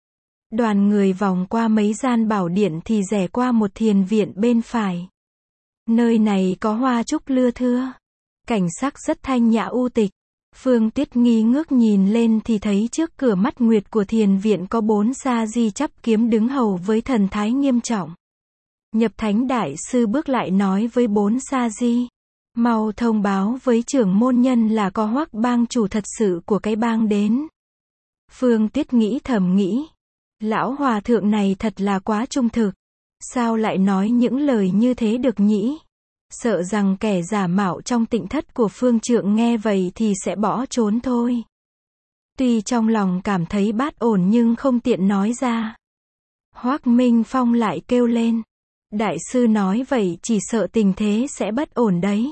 Đoàn người vòng qua mấy gian bảo điện thì rẽ qua một thiền viện bên phải. Nơi này có hoa trúc lưa thưa. Cảnh sắc rất thanh nhã u tịch. Phương Tiết Nghi ngước nhìn lên thì thấy trước cửa mắt nguyệt của thiền viện có bốn sa di chắp kiếm đứng hầu với thần thái nghiêm trọng. Nhập Thánh Đại Sư bước lại nói với bốn sa di. Mau thông báo với trưởng môn nhân là có Hoắc bang chủ thật sự của cái bang đến. Phương Tiết nghĩ thầm nghĩ. Lão hòa thượng này thật là quá trung thực. Sao lại nói những lời như thế được nhỉ? Sợ rằng kẻ giả mạo trong tịnh thất của phương trượng nghe vậy thì sẽ bỏ trốn thôi. Tuy trong lòng cảm thấy bát ổn nhưng không tiện nói ra. Hoắc Minh Phong lại kêu lên. Đại sư nói vậy chỉ sợ tình thế sẽ bất ổn đấy.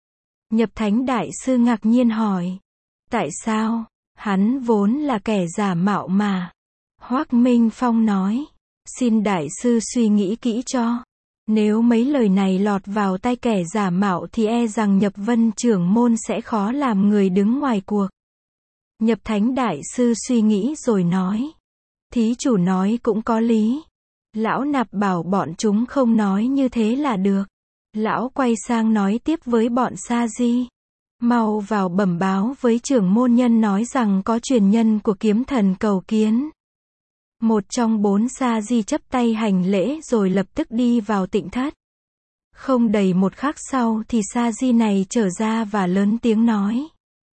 Nhập Thánh Đại Sư ngạc nhiên hỏi. Tại sao? Hắn vốn là kẻ giả mạo mà. Hoắc Minh Phong nói. Xin Đại Sư suy nghĩ kỹ cho. Nếu mấy lời này lọt vào tay kẻ giả mạo thì e rằng Nhập Vân trưởng môn sẽ khó làm người đứng ngoài cuộc. Nhập Thánh Đại Sư suy nghĩ rồi nói. Thí chủ nói cũng có lý. Lão Nạp bảo bọn chúng không nói như thế là được. Lão quay sang nói tiếp với bọn sa di. Mau vào bẩm báo với trưởng môn nhân nói rằng có truyền nhân của kiếm thần cầu kiến. Một trong bốn sa di chấp tay hành lễ rồi lập tức đi vào tịnh thất. Không đầy một khắc sau thì sa di này trở ra và lớn tiếng nói.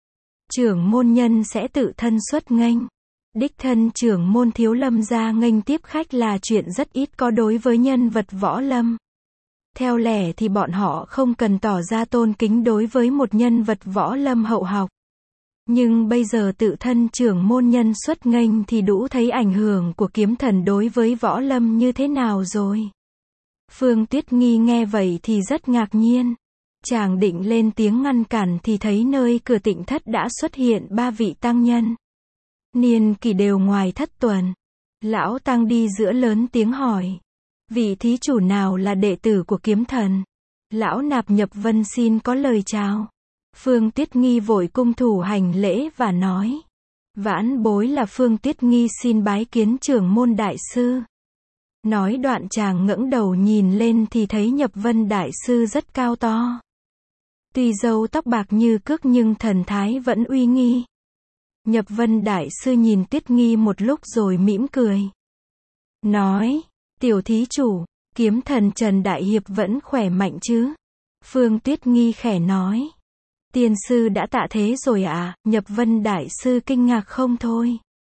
Trưởng môn nhân sẽ tự thân xuất nghênh. Đích thân trưởng môn Thiếu Lâm ra nghênh tiếp khách là chuyện rất ít có đối với nhân vật võ lâm. Theo lẽ thì bọn họ không cần tỏ ra tôn kính đối với một nhân vật võ lâm hậu học. Nhưng bây giờ tự thân trưởng môn nhân xuất nghênh thì đủ thấy ảnh hưởng của kiếm thần đối với võ lâm như thế nào rồi. Phương Tiết Nghi nghe vậy thì rất ngạc nhiên. Chàng định lên tiếng ngăn cản thì thấy nơi cửa tịnh thất đã xuất hiện ba vị tăng nhân. Niên kỷ đều ngoài thất tuần. Lão tăng đi giữa lớn tiếng hỏi. Vị thí chủ nào là đệ tử của kiếm thần? Lão Nạp Nhập Vân xin có lời chào. Phương Tiết Nghi vội cung thủ hành lễ và nói. Vãn bối là Phương Tiết Nghi xin bái kiến trưởng môn đại sư. Nói đoạn chàng ngẩng đầu nhìn lên thì thấy Nhập Vân đại sư rất cao to. Tuy râu tóc bạc như cước nhưng thần thái vẫn uy nghi. Nhập Vân đại sư nhìn Tiết Nghi một lúc rồi mỉm cười. Nói, tiểu thí chủ, kiếm thần Trần Đại Hiệp vẫn khỏe mạnh chứ? Phương Tiết Nghi khẽ nói. Tiên sư đã tạ thế rồi à? Nhập Vân đại sư kinh ngạc không thôi.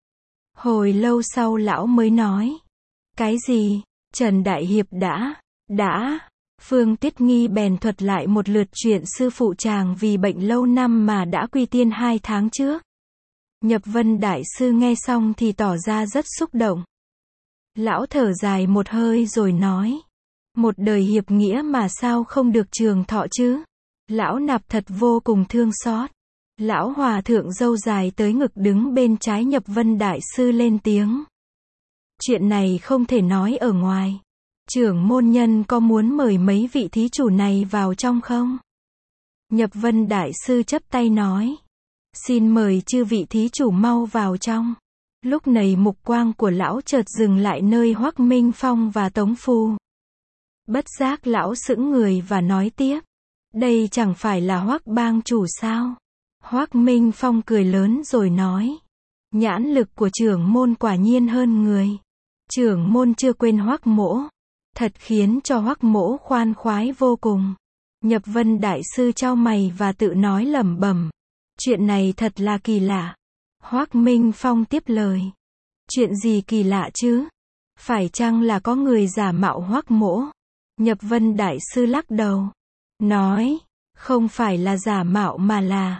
Hồi lâu sau lão mới nói. Cái gì? Trần Đại Hiệp đã, đã. Phương Tiết Nghi bèn thuật lại một lượt chuyện sư phụ chàng vì bệnh lâu năm mà đã quy tiên hai tháng trước. Nhập Vân đại sư nghe xong thì tỏ ra rất xúc động. Lão thở dài một hơi rồi nói. Một đời hiệp nghĩa mà sao không được trường thọ chứ? Lão Nạp thật vô cùng thương xót. Lão hòa thượng râu dài tới ngực đứng bên trái Nhập Vân đại sư lên tiếng. Chuyện này không thể nói ở ngoài. Trưởng môn nhân có muốn mời mấy vị thí chủ này vào trong không? Nhập Vân đại sư chắp tay nói. Xin mời chư vị thí chủ mau vào trong. Lúc này mục quang của lão chợt dừng lại nơi Hoắc Minh Phong và Tống Phù. Bất giác lão sững người và nói tiếp. Đây chẳng phải là Hoắc bang chủ sao? Hoắc Minh Phong cười lớn rồi nói. Nhãn lực của trưởng môn quả nhiên hơn người. Trưởng môn chưa quên Hoắc mỗ. Thật khiến cho Hoắc mỗ khoan khoái vô cùng. Nhập Vân đại sư chau mày và tự nói lẩm bẩm. Chuyện này thật là kỳ lạ. Hoắc Minh Phong tiếp lời. Chuyện gì kỳ lạ chứ? Phải chăng là có người giả mạo Hoắc mỗ? Nhập Vân đại sư lắc đầu. Nói. Không phải là giả mạo mà là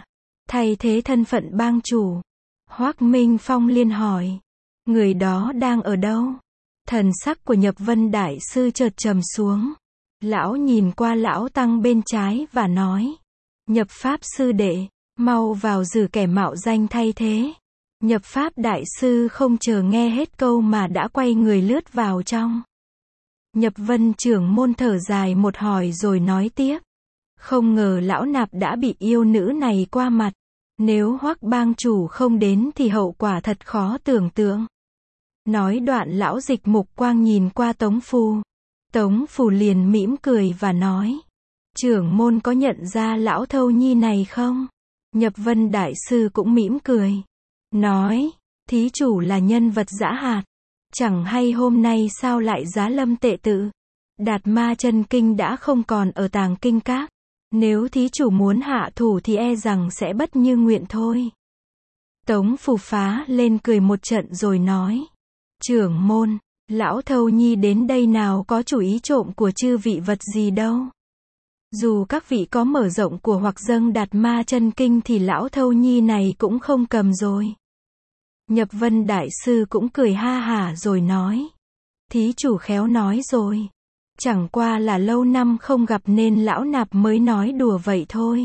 Thay thế thân phận bang chủ. Hoắc Minh Phong liền hỏi. Người đó đang ở đâu? Thần sắc của Nhập Vân Đại Sư chợt trầm xuống. Lão nhìn qua lão tăng bên trái và nói. Nhập Pháp Sư đệ, mau vào giữ kẻ mạo danh thay thế. Nhập Pháp Đại Sư không chờ nghe hết câu mà đã quay người lướt vào trong. Nhập Vân trưởng môn thở dài một hồi rồi nói tiếp. Không ngờ lão nạp đã bị yêu nữ này qua mặt. Nếu Hoắc bang chủ không đến thì hậu quả thật khó tưởng tượng. Nói đoạn lão dịch mục quang nhìn qua Tống Phù. Tống Phù liền mỉm cười và nói. Trưởng môn có nhận ra lão thâu nhi này không? Nhập Vân Đại Sư cũng mỉm cười. Nói, thí chủ là nhân vật dã hạt. Chẳng hay hôm nay sao lại giá lâm tệ tự. Đạt Ma chân kinh đã không còn ở Tàng Kinh Các. Nếu thí chủ muốn hạ thủ thì e rằng sẽ bất như nguyện thôi. Tống Phù phá lên cười một trận rồi nói. Trưởng môn, lão thâu nhi đến đây nào có chủ ý trộm của chư vị vật gì đâu. Dù các vị có mở rộng của hoặc dâng Đạt Ma chân kinh thì lão thâu nhi này cũng không cầm rồi. Nhập Vân Đại Sư cũng cười ha hả rồi nói. Thí chủ khéo nói rồi. Chẳng qua là lâu năm không gặp nên lão nạp mới nói đùa vậy thôi.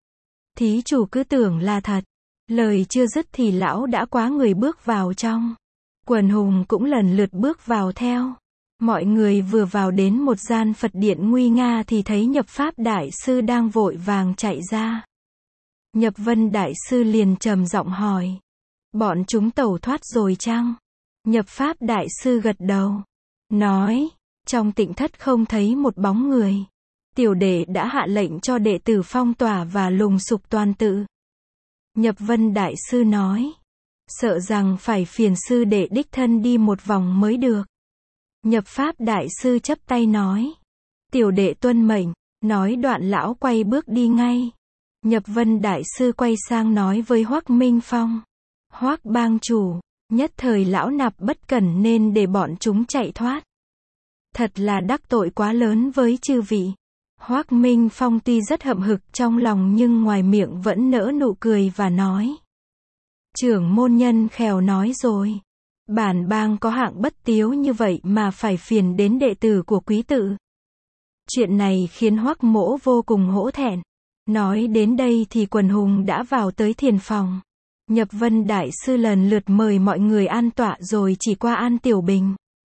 Thí chủ cứ tưởng là thật. Lời chưa dứt thì lão đã quá người bước vào trong. Quần hùng cũng lần lượt bước vào theo. Mọi người vừa vào đến một gian Phật điện nguy nga thì thấy Nhập Pháp Đại Sư đang vội vàng chạy ra. Nhập Vân Đại Sư liền trầm giọng hỏi. Bọn chúng tẩu thoát rồi chăng? Nhập Pháp Đại Sư gật đầu. Nói. Trong tịnh thất không thấy một bóng người. Tiểu đệ đã hạ lệnh cho đệ tử phong tỏa và lùng sục toàn tự. Nhập Vân Đại Sư nói. Sợ rằng phải phiền sư đệ đích thân đi một vòng mới được. Nhập Pháp Đại Sư chắp tay nói. Tiểu đệ tuân mệnh. Nói đoạn lão quay bước đi ngay. Nhập Vân Đại Sư quay sang nói với Hoắc Minh Phong. Hoắc bang chủ, nhất thời lão nạp bất cẩn nên để bọn chúng chạy thoát. Thật là đắc tội quá lớn với chư vị. Hoắc Minh Phong tuy rất hậm hực trong lòng nhưng ngoài miệng vẫn nở nụ cười và nói. Trưởng môn nhân khèo nói rồi. Bản bang có hạng bất tiếu như vậy mà phải phiền đến đệ tử của quý tự. Chuyện này khiến Hoắc mỗ vô cùng hổ thẹn. Nói đến đây thì quần hùng đã vào tới thiền phòng. Nhập Vân Đại Sư lần lượt mời mọi người an tọa rồi chỉ qua An Tiểu Bình.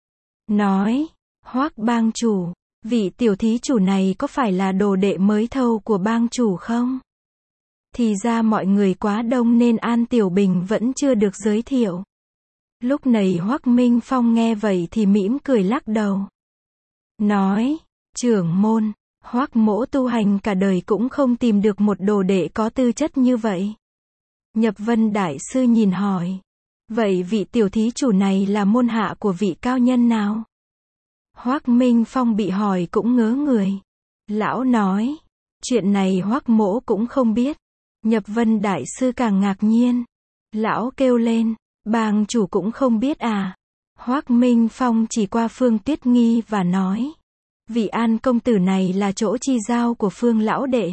Nói. Hoắc bang chủ, vị tiểu thí chủ này có phải là đồ đệ mới thâu của bang chủ không? Thì ra mọi người quá đông nên An Tiểu Bình vẫn chưa được giới thiệu. Lúc này Hoắc Minh Phong nghe vậy thì mỉm cười lắc đầu. Nói, trưởng môn, Hoắc mỗ tu hành cả đời cũng không tìm được một đồ đệ có tư chất như vậy. Nhập Vân Đại Sư nhìn hỏi. Vậy vị tiểu thí chủ này là môn hạ của vị cao nhân nào? Hoắc Minh Phong bị hỏi cũng ngớ người. Lão nói, chuyện này Hoắc mỗ cũng không biết. Nhập Vân Đại Sư càng ngạc nhiên. Lão kêu lên, bang chủ cũng không biết à? Hoắc Minh Phong chỉ qua Phương Tuyết Nghi và nói, vị An công tử này là chỗ chi giao của Phương lão đệ.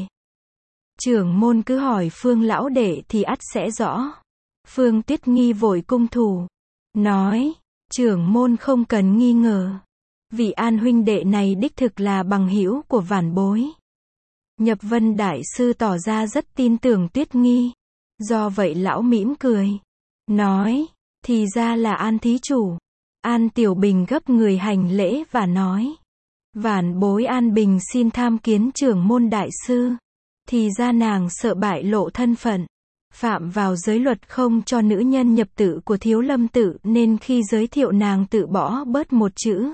Trưởng môn cứ hỏi Phương lão đệ thì ắt sẽ rõ. Phương Tuyết Nghi vội cung thủ, nói, trưởng môn không cần nghi ngờ. Vị An huynh đệ này đích thực là bằng hữu của vãn bối. Nhập Vân Đại Sư tỏ ra rất tin tưởng Tuyết Nghi. Do vậy lão mỉm cười. Nói, thì ra là An thí chủ. An Tiểu Bình gấp người hành lễ và nói. Vãn bối An Bình xin tham kiến trưởng môn đại sư. Thì ra nàng sợ bại lộ thân phận. Phạm vào giới luật không cho nữ nhân nhập tự của Thiếu Lâm tự nên khi giới thiệu nàng tự bỏ bớt một chữ.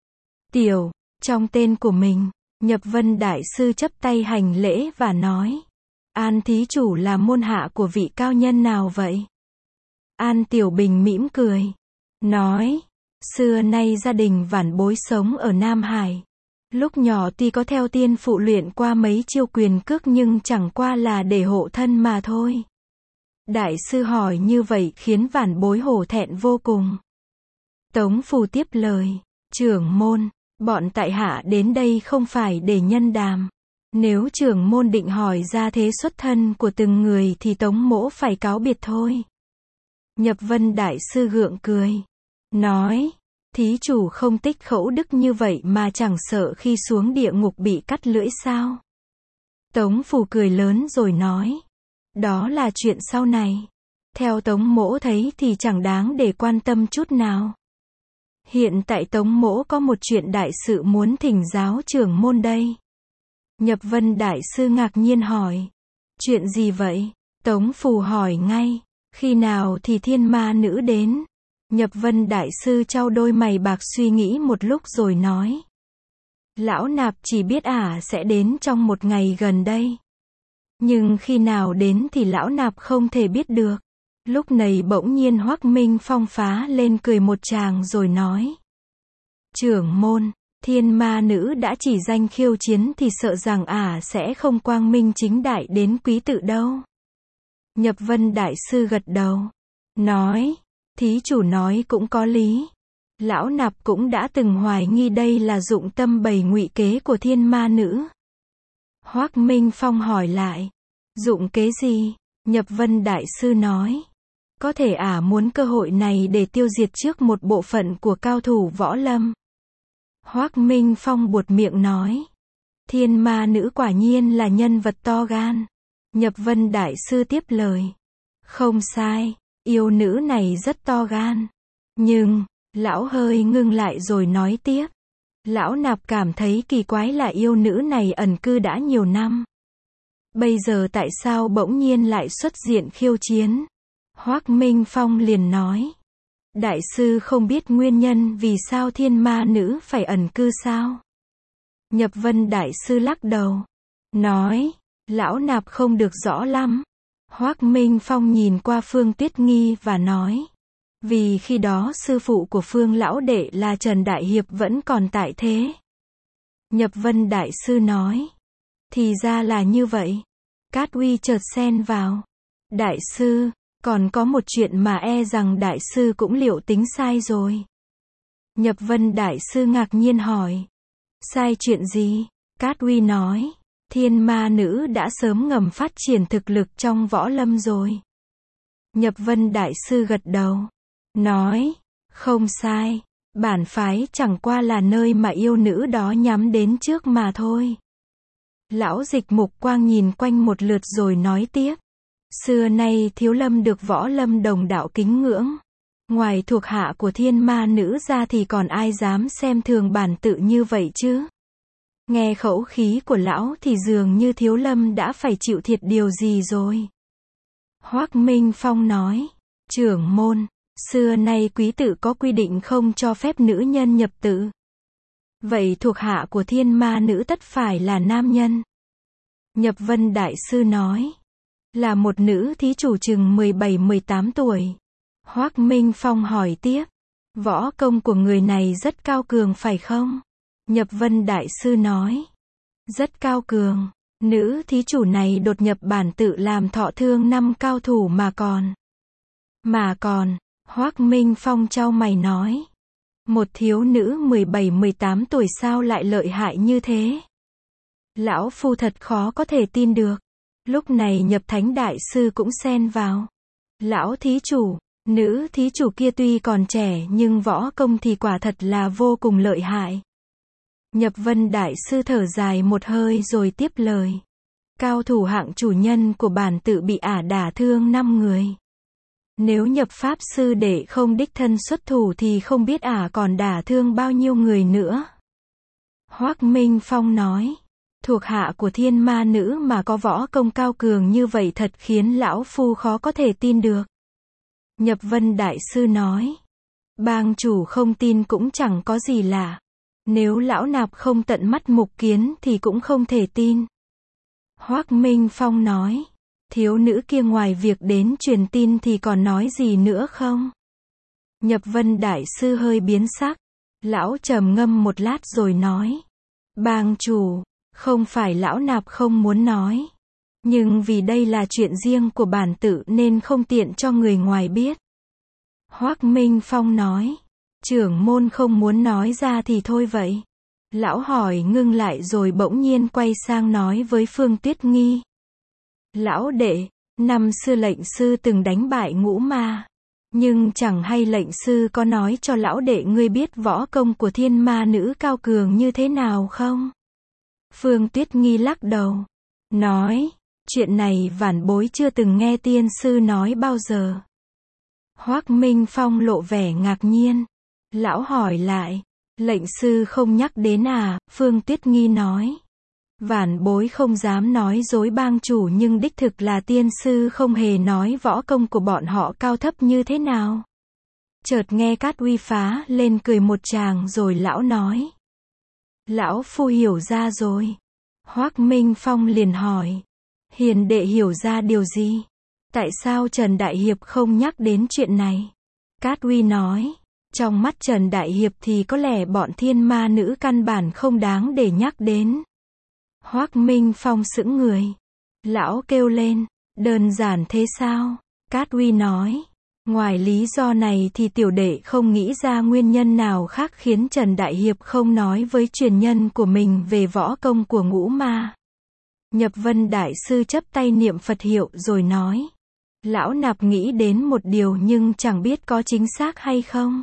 Tiểu, trong tên của mình. Nhập Vân Đại Sư chắp tay hành lễ và nói. An thí chủ là môn hạ của vị cao nhân nào vậy? An Tiểu Bình mỉm cười. Nói. Xưa nay gia đình vãn bối sống ở Nam Hải. Lúc nhỏ tuy có theo tiên phụ luyện qua mấy chiêu quyền cước nhưng chẳng qua là để hộ thân mà thôi. Đại sư hỏi như vậy khiến vãn bối hổ thẹn vô cùng. Tống Phù tiếp lời. Trưởng môn, bọn tại hạ đến đây không phải để nhân đàm. Nếu trưởng môn định hỏi ra thế xuất thân của từng người thì Tống Mỗ phải cáo biệt thôi. Nhập Vân Đại Sư gượng cười. Nói, thí chủ không tích khẩu đức như vậy mà chẳng sợ khi xuống địa ngục bị cắt lưỡi sao? Tống Phù cười lớn rồi nói. Đó là chuyện sau này. Theo Tống Mỗ thấy thì chẳng đáng để quan tâm chút nào. Hiện tại Tống Mỗ có một chuyện đại sự muốn thỉnh giáo trưởng môn đây. Nhập Vân Đại Sư ngạc nhiên hỏi. Chuyện gì vậy? Tống Phù hỏi ngay. Khi nào thì thiên ma nữ đến? Nhập Vân Đại Sư chau đôi mày bạc suy nghĩ một lúc rồi nói. Lão nạp chỉ biết ả sẽ đến trong một ngày gần đây. Nhưng khi nào đến thì lão nạp không thể biết được. Lúc này bỗng nhiên Hoắc Minh Phong phá lên cười một tràng rồi nói. Trưởng môn, thiên ma nữ đã chỉ danh khiêu chiến thì sợ rằng ả sẽ không quang minh chính đại đến quý tự đâu. Nhập Vân Đại Sư gật đầu. Nói, thí chủ nói cũng có lý. Lão nạp cũng đã từng hoài nghi đây là dụng tâm bày ngụy kế của thiên ma nữ. Hoắc Minh Phong hỏi lại. Dụng kế gì? Nhập Vân Đại Sư nói. Có thể ả muốn cơ hội này để tiêu diệt trước một bộ phận của cao thủ võ lâm. Hoắc Minh Phong buột miệng nói. Thiên ma nữ quả nhiên là nhân vật to gan. Nhập Vân Đại Sư tiếp lời. Không sai, yêu nữ này rất to gan. Nhưng, lão hơi ngưng lại rồi nói tiếp. Lão nạp cảm thấy kỳ quái là yêu nữ này ẩn cư đã nhiều năm. Bây giờ tại sao bỗng nhiên lại xuất diện khiêu chiến? Hoắc Minh Phong liền nói. Đại sư không biết nguyên nhân vì sao thiên ma nữ phải ẩn cư sao? Nhập Vân Đại Sư lắc đầu. Nói, lão nạp không được rõ lắm. Hoắc Minh Phong nhìn qua Phương Tuyết Nghi và nói. Vì khi đó sư phụ của Phương lão đệ là Trần Đại Hiệp vẫn còn tại thế. Nhập Vân Đại Sư nói. Thì ra là như vậy. Cát Uy chợt xen vào. Đại sư, còn có một chuyện mà e rằng đại sư cũng liệu tính sai rồi. Nhập Vân Đại Sư ngạc nhiên hỏi. Sai chuyện gì? Cát Uy nói. Thiên ma nữ đã sớm ngầm phát triển thực lực trong võ lâm rồi. Nhập Vân Đại Sư gật đầu. Nói. Không sai. Bản phái chẳng qua là nơi mà yêu nữ đó nhắm đến trước mà thôi. Lão Dịch Mục Quang nhìn quanh một lượt rồi nói tiếp. Xưa nay thiếu lâm được võ lâm đồng đạo kính ngưỡng. Ngoài thuộc hạ của thiên ma nữ ra thì còn ai dám xem thường bản tự như vậy chứ? Nghe khẩu khí của lão thì dường như thiếu lâm đã phải chịu thiệt điều gì rồi. Hoắc Minh Phong nói. Trưởng môn, xưa nay quý tự có quy định không cho phép nữ nhân nhập tự. Vậy thuộc hạ của thiên ma nữ tất phải là nam nhân. Nhập Vân Đại Sư nói. Là một nữ thí chủ chừng mười bảy mười tám tuổi. Hoắc Minh Phong hỏi tiếp. Võ công của người này rất cao cường phải không? Nhập Vân Đại Sư nói. Rất cao cường. Nữ thí chủ này đột nhập bản tự làm thọ thương năm cao thủ mà còn. Mà còn, Hoắc Minh Phong chau mày nói. Một thiếu nữ mười bảy mười tám tuổi sao lại lợi hại như thế? Lão phu thật khó có thể tin được. Lúc này Nhập Thánh Đại Sư cũng xen vào. Lão thí chủ, nữ thí chủ kia tuy còn trẻ nhưng võ công thì quả thật là vô cùng lợi hại. Nhập Vân Đại Sư thở dài một hơi rồi tiếp lời. Cao thủ hạng chủ nhân của bản tự bị ả đả thương năm người. Nếu Nhập Pháp Sư để không đích thân xuất thủ thì không biết ả còn đả thương bao nhiêu người nữa. Hoắc Minh Phong nói. Thuộc hạ của thiên ma nữ mà có võ công cao cường như vậy thật khiến lão phu khó có thể tin được. Nhập Vân Đại Sư nói. Bang chủ không tin cũng chẳng có gì lạ. Nếu lão nạp không tận mắt mục kiến thì cũng không thể tin. Hoắc Minh Phong nói. Thiếu nữ kia ngoài việc đến truyền tin thì còn nói gì nữa không? Nhập Vân Đại Sư hơi biến sắc. Lão trầm ngâm một lát rồi nói. Bang chủ, không phải lão nạp không muốn nói. Nhưng vì đây là chuyện riêng của bản tự nên không tiện cho người ngoài biết. Hoắc Minh Phong nói. Trưởng môn không muốn nói ra thì thôi vậy. Lão hỏi ngưng lại rồi bỗng nhiên quay sang nói với Phương Tuyết Nghi. Lão đệ, năm xưa lệnh sư từng đánh bại ngũ ma. Nhưng chẳng hay lệnh sư có nói cho lão đệ ngươi biết võ công của thiên ma nữ cao cường như thế nào không? Phương Tuyết Nghi lắc đầu. Nói, chuyện này vãn bối chưa từng nghe tiên sư nói bao giờ. Hoắc Minh Phong lộ vẻ ngạc nhiên. Lão hỏi lại, lệnh sư không nhắc đến à? Phương Tuyết Nghi nói. Vãn bối không dám nói dối bang chủ nhưng đích thực là tiên sư không hề nói võ công của bọn họ cao thấp như thế nào. Chợt nghe Cát Uy phá lên cười một tràng rồi lão nói. Lão phu hiểu ra rồi. Hoắc Minh Phong liền hỏi. Hiền đệ hiểu ra điều gì? Tại sao Trần Đại Hiệp không nhắc đến chuyện này? Cát Uy nói. Trong mắt Trần Đại Hiệp thì có lẽ bọn thiên ma nữ căn bản không đáng để nhắc đến. Hoắc Minh Phong sững người. Lão kêu lên. Đơn giản thế sao? Cát Uy nói. Ngoài lý do này thì tiểu đệ không nghĩ ra nguyên nhân nào khác khiến Trần Đại Hiệp không nói với truyền nhân của mình về võ công của ngũ ma. Nhập Vân Đại Sư chấp tay niệm Phật hiệu rồi nói. Lão nạp nghĩ đến một điều nhưng chẳng biết có chính xác hay không.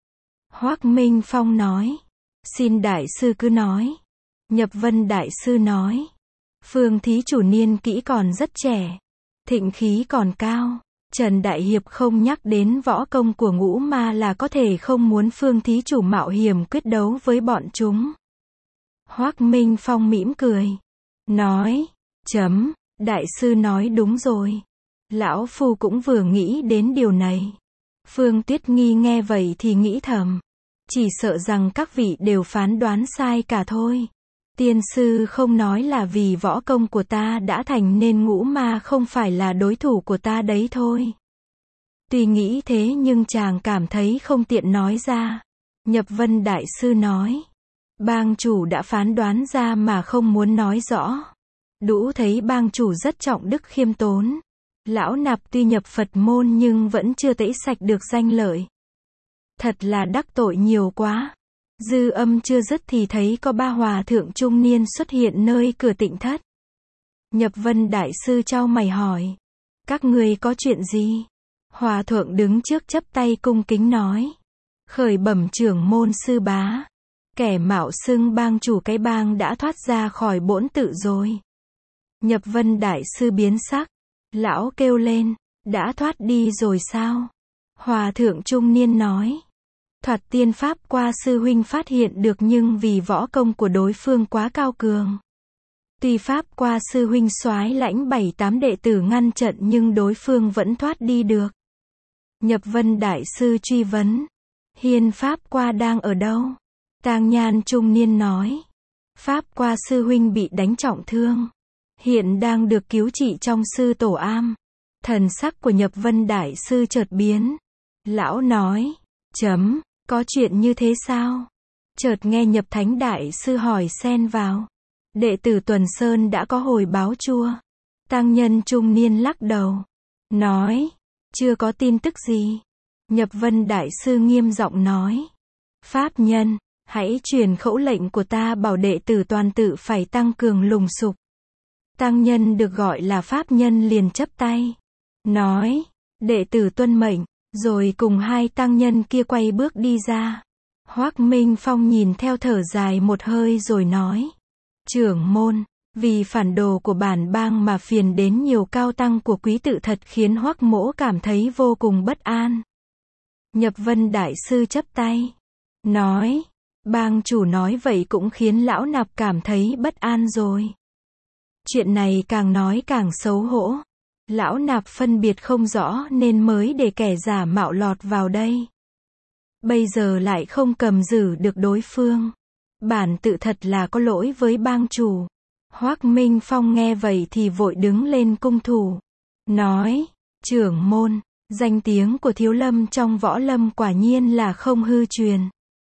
Hoắc Minh Phong nói. Xin Đại Sư cứ nói. Nhập Vân Đại Sư nói. Phương thí chủ niên kỹ còn rất trẻ. Thịnh khí còn cao. Trần Đại Hiệp không nhắc đến võ công của ngũ ma là có thể không muốn Phương thí chủ mạo hiểm quyết đấu với bọn chúng. Hoắc Minh Phong mỉm cười. Nói. Chấm. Đại sư nói đúng rồi. Lão phu cũng vừa nghĩ đến điều này. Phương Tuyết Nghi nghe vậy thì nghĩ thầm. Chỉ sợ rằng các vị đều phán đoán sai cả thôi. Tiên sư không nói là vì võ công của ta đã thành nên ngũ ma không phải là đối thủ của ta đấy thôi. Tuy nghĩ thế nhưng chàng cảm thấy không tiện nói ra. Nhập Vân Đại Sư nói. Bang chủ đã phán đoán ra mà không muốn nói rõ. Đủ thấy bang chủ rất trọng đức khiêm tốn. Lão nạp tuy nhập Phật môn nhưng vẫn chưa tẩy sạch được danh lợi. Thật là đắc tội nhiều quá. Dư âm chưa dứt thì thấy có ba hòa thượng trung niên xuất hiện nơi cửa tịnh thất. Nhập Vân Đại Sư chau mày hỏi. Các ngươi có chuyện gì? Hòa thượng đứng trước chắp tay cung kính nói. Khởi bẩm trưởng môn sư bá. Kẻ mạo xưng bang chủ cái bang đã thoát ra khỏi bổn tự rồi. Nhập Vân Đại Sư biến sắc. Lão kêu lên. Đã thoát đi rồi sao? Hòa thượng trung niên nói. Thoạt tiên pháp qua sư huynh phát hiện được nhưng vì võ công của đối phương quá cao cường. Tuy pháp qua sư huynh soái lãnh bảy tám đệ tử ngăn trận nhưng đối phương vẫn thoát đi được. Nhập Vân Đại Sư truy vấn. Hiền pháp qua đang ở đâu? Tang Nhan trung niên nói. Pháp qua sư huynh bị đánh trọng thương. Hiện đang được cứu trị trong sư tổ am. Thần sắc của Nhập Vân Đại Sư chợt biến. Lão nói. Chấm. Có chuyện như thế sao? Chợt nghe Nhập Thánh Đại Sư hỏi xen vào. Đệ tử Tuần Sơn đã có hồi báo chua? Tăng nhân trung niên lắc đầu. Nói. Chưa có tin tức gì. Nhập Vân Đại Sư nghiêm giọng nói. Pháp nhân, hãy truyền khẩu lệnh của ta bảo đệ tử toàn tự phải tăng cường lùng sục. Tăng nhân được gọi là pháp nhân liền chắp tay. Nói. Đệ tử tuân mệnh. Rồi cùng hai tăng nhân kia quay bước đi ra. Hoắc Minh Phong nhìn theo thở dài một hơi rồi nói. Trưởng môn, vì phản đồ của bản bang mà phiền đến nhiều cao tăng của quý tự thật khiến Hoắc mỗ cảm thấy vô cùng bất an. Nhập Vân Đại Sư chắp tay. Nói. Bang chủ nói vậy cũng khiến lão nạp cảm thấy bất an rồi. Chuyện này càng nói càng xấu hổ. Lão nạp phân biệt không rõ nên mới để kẻ giả mạo lọt vào đây. Bây giờ lại không cầm giữ được đối phương. Bản tự thật là có lỗi với bang chủ. Hoắc Minh Phong nghe vậy thì vội đứng lên cung thủ. Nói. Trưởng môn, danh tiếng của Thiếu Lâm trong võ lâm quả nhiên là không hư truyền.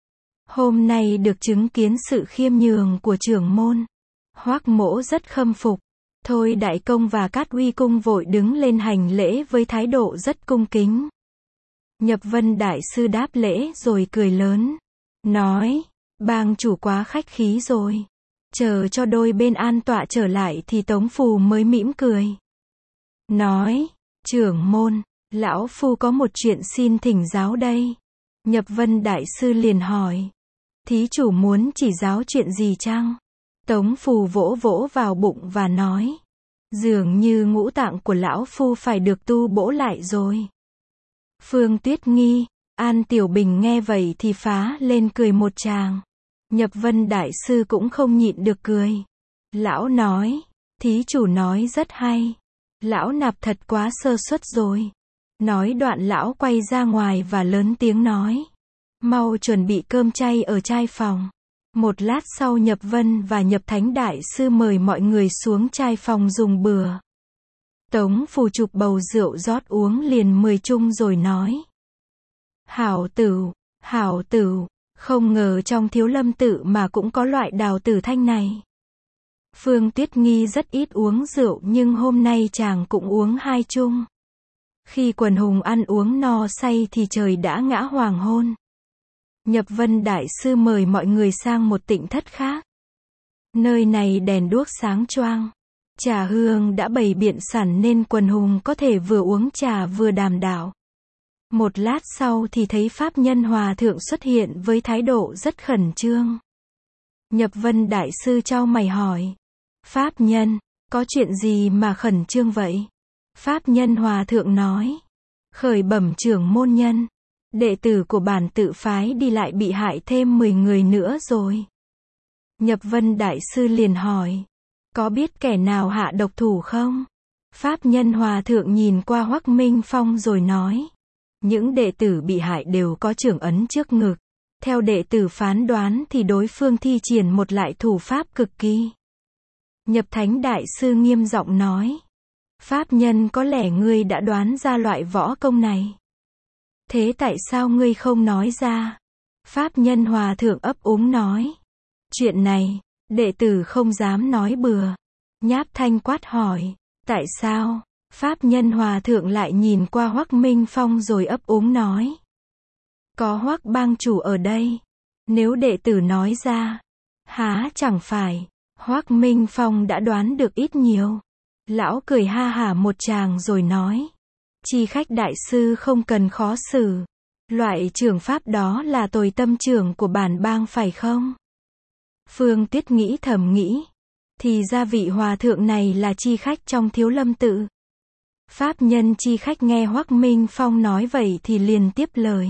Hôm nay được chứng kiến sự khiêm nhường của trưởng môn. Hoắc mỗ rất khâm phục. Thôi Đại Công và Cát Uy Cung vội đứng lên hành lễ với thái độ rất cung kính. Nhập Vân Đại Sư đáp lễ rồi cười lớn. Nói. Bang chủ quá khách khí rồi. Chờ cho đôi bên an tọa trở lại thì Tống Phù mới mỉm cười. Nói, trưởng môn, lão phu có một chuyện xin thỉnh giáo đây. Nhập Vân đại sư liền hỏi. Thí chủ muốn chỉ giáo chuyện gì chăng? Tống Phù vỗ vỗ vào bụng và nói. Dường như ngũ tạng của lão phu phải được tu bổ lại rồi. Phương Tuyết Nghi, An Tiểu Bình nghe vậy thì phá lên cười một tràng. Nhập Vân đại sư cũng không nhịn được cười. Lão nói, thí chủ nói rất hay. Lão nạp thật quá sơ suất rồi. Nói đoạn lão quay ra ngoài và lớn tiếng nói. Mau chuẩn bị cơm chay ở trai phòng. Một lát sau Nhập Vân và Nhập Thánh đại sư mời mọi người xuống trai phòng dùng bữa. Tống Phù chụp bầu rượu rót uống liền mười chung rồi nói. Hảo tửu, hảo tửu, không ngờ trong Thiếu Lâm tự mà cũng có loại đào tử thanh này. Phương Tuyết Nghi rất ít uống rượu nhưng hôm nay chàng cũng uống hai chung. Khi quần hùng ăn uống no say thì trời đã ngã hoàng hôn. Nhập Vân đại sư mời mọi người sang một tịnh thất khác. Nơi này đèn đuốc sáng choang. Trà hương đã bày biện sẵn nên quần hùng có thể vừa uống trà vừa đàm đạo. Một lát sau thì thấy Pháp Nhân Hòa Thượng xuất hiện với thái độ rất khẩn trương. Nhập Vân đại sư chau mày hỏi. Pháp Nhân, có chuyện gì mà khẩn trương vậy? Pháp Nhân Hòa Thượng nói. Khởi bẩm trưởng môn nhân. Đệ tử của bản tự phái đi lại bị hại thêm mười người nữa rồi. Nhập Vân đại sư liền hỏi. Có biết kẻ nào hạ độc thủ không? Pháp Nhân Hòa Thượng nhìn qua Hoắc Minh Phong rồi nói. Những đệ tử bị hại đều có trưởng ấn trước ngực. Theo đệ tử phán đoán thì đối phương thi triển một loại thủ pháp cực kỳ. Nhập Thánh đại sư nghiêm giọng nói. Pháp nhân có lẽ ngươi đã đoán ra loại võ công này. Thế tại sao ngươi không nói ra? Pháp Nhân Hòa Thượng ấp úng nói. Chuyện này, đệ tử không dám nói bừa. Nháp Thanh quát hỏi. Tại sao? Pháp Nhân Hòa Thượng lại nhìn qua Hoắc Minh Phong rồi ấp úng nói. Có Hoắc bang chủ ở đây. Nếu đệ tử nói ra, há chẳng phải, Hoắc Minh Phong đã đoán được ít nhiều. Lão cười ha hả một tràng rồi nói. Chi khách đại sư không cần khó xử. Loại trưởng pháp đó là tồi tâm trưởng của bản bang phải không? Phương Tuyết nghĩ thầm nghĩ. Thì ra vị hòa thượng này là chi khách trong Thiếu Lâm tự. Pháp nhân chi khách nghe Hoắc Minh Phong nói vậy thì liền tiếp lời.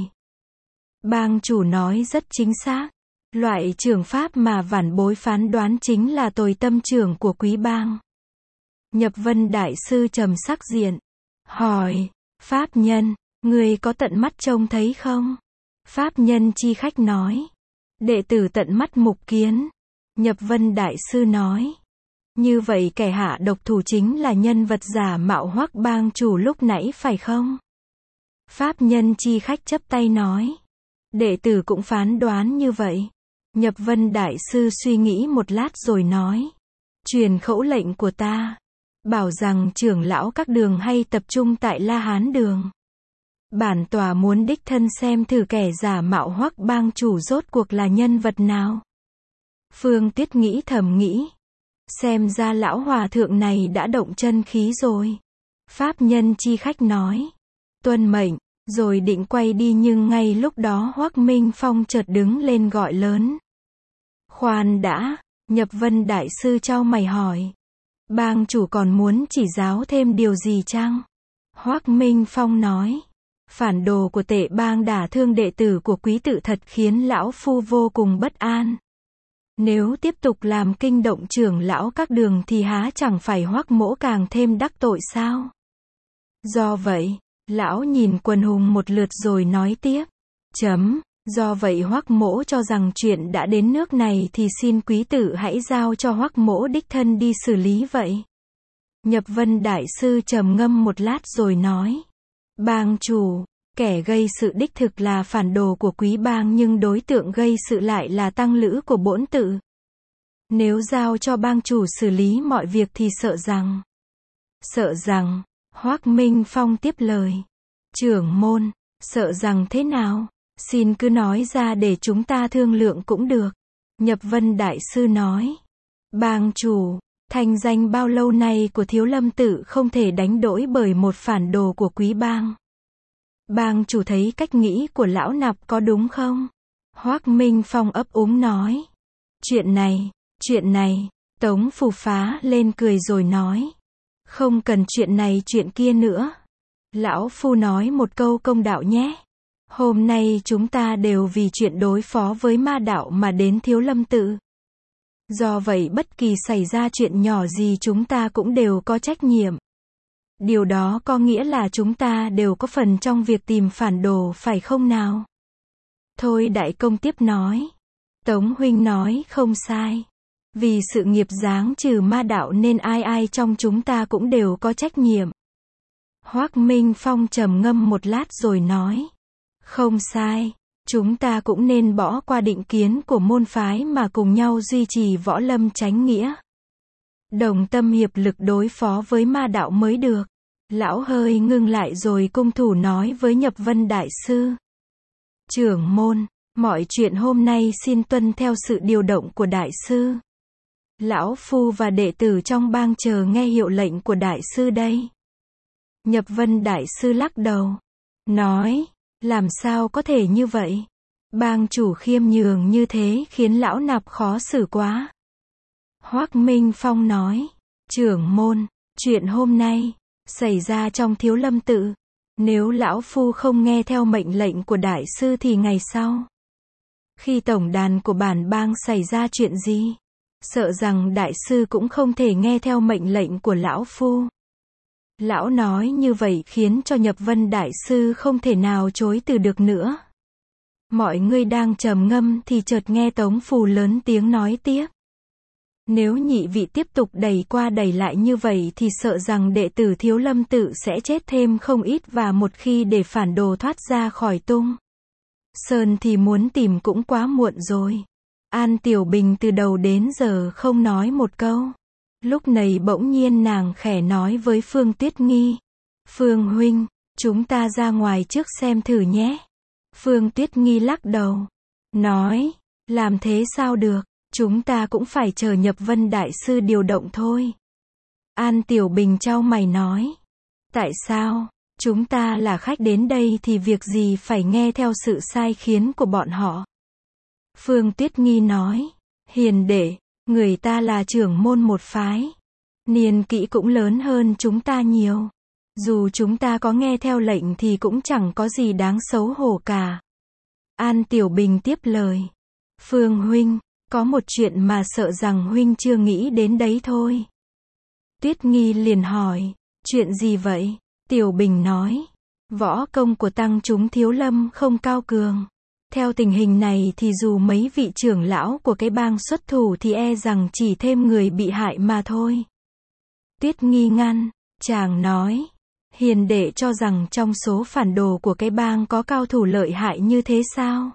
Bang chủ nói rất chính xác. Loại trưởng pháp mà vãn bối phán đoán chính là tồi tâm trưởng của quý bang. Nhập Vân đại sư trầm sắc diện. Hỏi, Pháp nhân, người có tận mắt trông thấy không? Pháp nhân chi khách nói. Đệ tử tận mắt mục kiến. Nhập Vân đại sư nói. Như vậy kẻ hạ độc thủ chính là nhân vật giả mạo Hoắc bang chủ lúc nãy phải không? Pháp nhân chi khách chắp tay nói. Đệ tử cũng phán đoán như vậy. Nhập Vân đại sư suy nghĩ một lát rồi nói. Truyền khẩu lệnh của ta. Bảo rằng trưởng lão các đường hay tập trung tại La Hán đường. Bản tòa muốn đích thân xem thử kẻ giả mạo Hoắc bang chủ rốt cuộc là nhân vật nào. Phương Tuyết nghĩ thầm nghĩ. Xem ra lão hòa thượng này đã động chân khí rồi. Pháp nhân chi khách nói. Tuân mệnh, rồi định quay đi nhưng ngay lúc đó Hoắc Minh Phong chợt đứng lên gọi lớn. Khoan đã, Nhập Vân đại sư chau mày hỏi. Bang chủ còn muốn chỉ giáo thêm điều gì chăng? Hoắc Minh Phong nói. Phản đồ của Tệ bang đả thương đệ tử của quý tự thật khiến lão phu vô cùng bất an. Nếu tiếp tục làm kinh động trưởng lão các đường thì há chẳng phải Hoắc mỗ càng thêm đắc tội sao? Do vậy, lão nhìn quần hùng một lượt rồi nói tiếp. Chấm, do vậy Hoắc mỗ cho rằng chuyện đã đến nước này thì xin quý tử hãy giao cho Hoắc mỗ đích thân đi xử lý vậy. Nhập Vân đại sư trầm ngâm một lát rồi nói. Bang chủ, kẻ gây sự đích thực là phản đồ của quý bang nhưng đối tượng gây sự lại là tăng lữ của bổn tự. Nếu giao cho bang chủ xử lý mọi việc thì sợ rằng. Sợ rằng, Hoắc Minh Phong tiếp lời. Trưởng môn, sợ rằng thế nào? Xin cứ nói ra để chúng ta thương lượng cũng được. Nhập Vân Đại Sư nói. Bang chủ, thành danh bao lâu nay của Thiếu Lâm Tự không thể đánh đổi bởi một phản đồ của quý bang. Bang chủ thấy cách nghĩ của lão nạp có đúng không? Hoắc Minh Phong ấp úng nói. Chuyện này, chuyện này, Tống Phù phá lên cười rồi nói. Không cần chuyện này chuyện kia nữa. Lão Phu nói một câu công đạo nhé. Hôm nay chúng ta đều vì chuyện đối phó với ma đạo mà đến Thiếu Lâm Tự. Do vậy bất kỳ xảy ra chuyện nhỏ gì chúng ta cũng đều có trách nhiệm. Điều đó có nghĩa là chúng ta đều có phần trong việc tìm phản đồ phải không nào? Thôi Đại Công tiếp nói. Tống huynh nói không sai. Vì sự nghiệp giáng trừ ma đạo nên ai ai trong chúng ta cũng đều có trách nhiệm. Hoắc Minh Phong trầm ngâm một lát rồi nói. Không sai. Chúng ta cũng nên bỏ qua định kiến của môn phái mà cùng nhau duy trì võ lâm chánh nghĩa. Đồng tâm hiệp lực đối phó với ma đạo mới được. Lão hơi ngưng lại rồi cung thủ nói với Nhập Vân Đại Sư. Trưởng môn, mọi chuyện hôm nay xin tuân theo sự điều động của Đại Sư. Lão Phu và đệ tử trong bang chờ nghe hiệu lệnh của Đại Sư đây. Nhập Vân Đại Sư lắc đầu. Nói, làm sao có thể như vậy? Bang chủ khiêm nhường như thế khiến lão nạp khó xử quá. Hoắc Minh Phong nói. Trưởng môn, chuyện hôm nay xảy ra trong Thiếu Lâm Tự. Nếu lão Phu không nghe theo mệnh lệnh của Đại Sư thì ngày sau, khi tổng đàn của bản bang xảy ra chuyện gì, sợ rằng Đại Sư cũng không thể nghe theo mệnh lệnh của lão Phu. Lão nói như vậy khiến cho Nhập Vân Đại Sư không thể nào chối từ được nữa. Mọi người đang trầm ngâm thì chợt nghe Tống Phù lớn tiếng nói tiếp. Nếu nhị vị tiếp tục đẩy qua đẩy lại như vậy thì sợ rằng đệ tử Thiếu Lâm Tự sẽ chết thêm không ít và một khi để phản đồ thoát ra khỏi tung sơn thì muốn tìm cũng quá muộn rồi. An Tiểu Bình từ đầu đến giờ không nói một câu. Lúc này bỗng nhiên nàng khẽ nói với Phương Tuyết Nghi. Phương huynh, chúng ta ra ngoài trước xem thử nhé. Phương Tuyết Nghi lắc đầu. Nói, làm thế sao được, chúng ta cũng phải chờ Nhập Vân Đại Sư điều động thôi. An Tiểu Bình chau mày nói. Tại sao, chúng ta là khách đến đây thì việc gì phải nghe theo sự sai khiến của bọn họ. Phương Tuyết Nghi nói. Hiền đệ, người ta là trưởng môn một phái. Niên kỷ cũng lớn hơn chúng ta nhiều. Dù chúng ta có nghe theo lệnh thì cũng chẳng có gì đáng xấu hổ cả. An Tiểu Bình tiếp lời. Phương huynh, có một chuyện mà sợ rằng huynh chưa nghĩ đến đấy thôi. Tuyết Nghi liền hỏi. Chuyện gì vậy? Tiểu Bình nói. Võ công của tăng chúng Thiếu Lâm không cao cường. Theo tình hình này thì dù mấy vị trưởng lão của cái bang xuất thủ thì e rằng chỉ thêm người bị hại mà thôi. Tuyết Nghi ngăn. Chàng nói. Hiền đệ cho rằng trong số phản đồ của cái bang có cao thủ lợi hại như thế sao?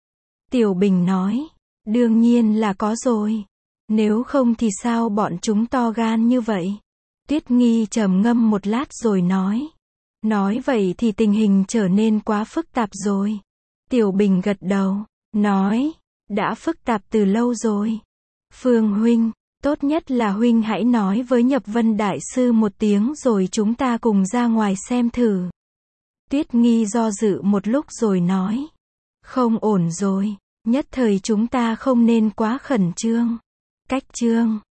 Tiểu Bình nói. Đương nhiên là có rồi. Nếu không thì sao bọn chúng to gan như vậy? Tuyết Nghi trầm ngâm một lát rồi nói. Nói vậy thì tình hình trở nên quá phức tạp rồi. Tiểu Bình gật đầu. Nói. Đã phức tạp từ lâu rồi. Phương huynh, tốt nhất là huynh hãy nói với Nhập Vân Đại Sư một tiếng rồi chúng ta cùng ra ngoài xem thử. Tuyết Nghi do dự một lúc rồi nói. Không ổn rồi. Nhất thời chúng ta không nên quá khẩn trương. Cách trương.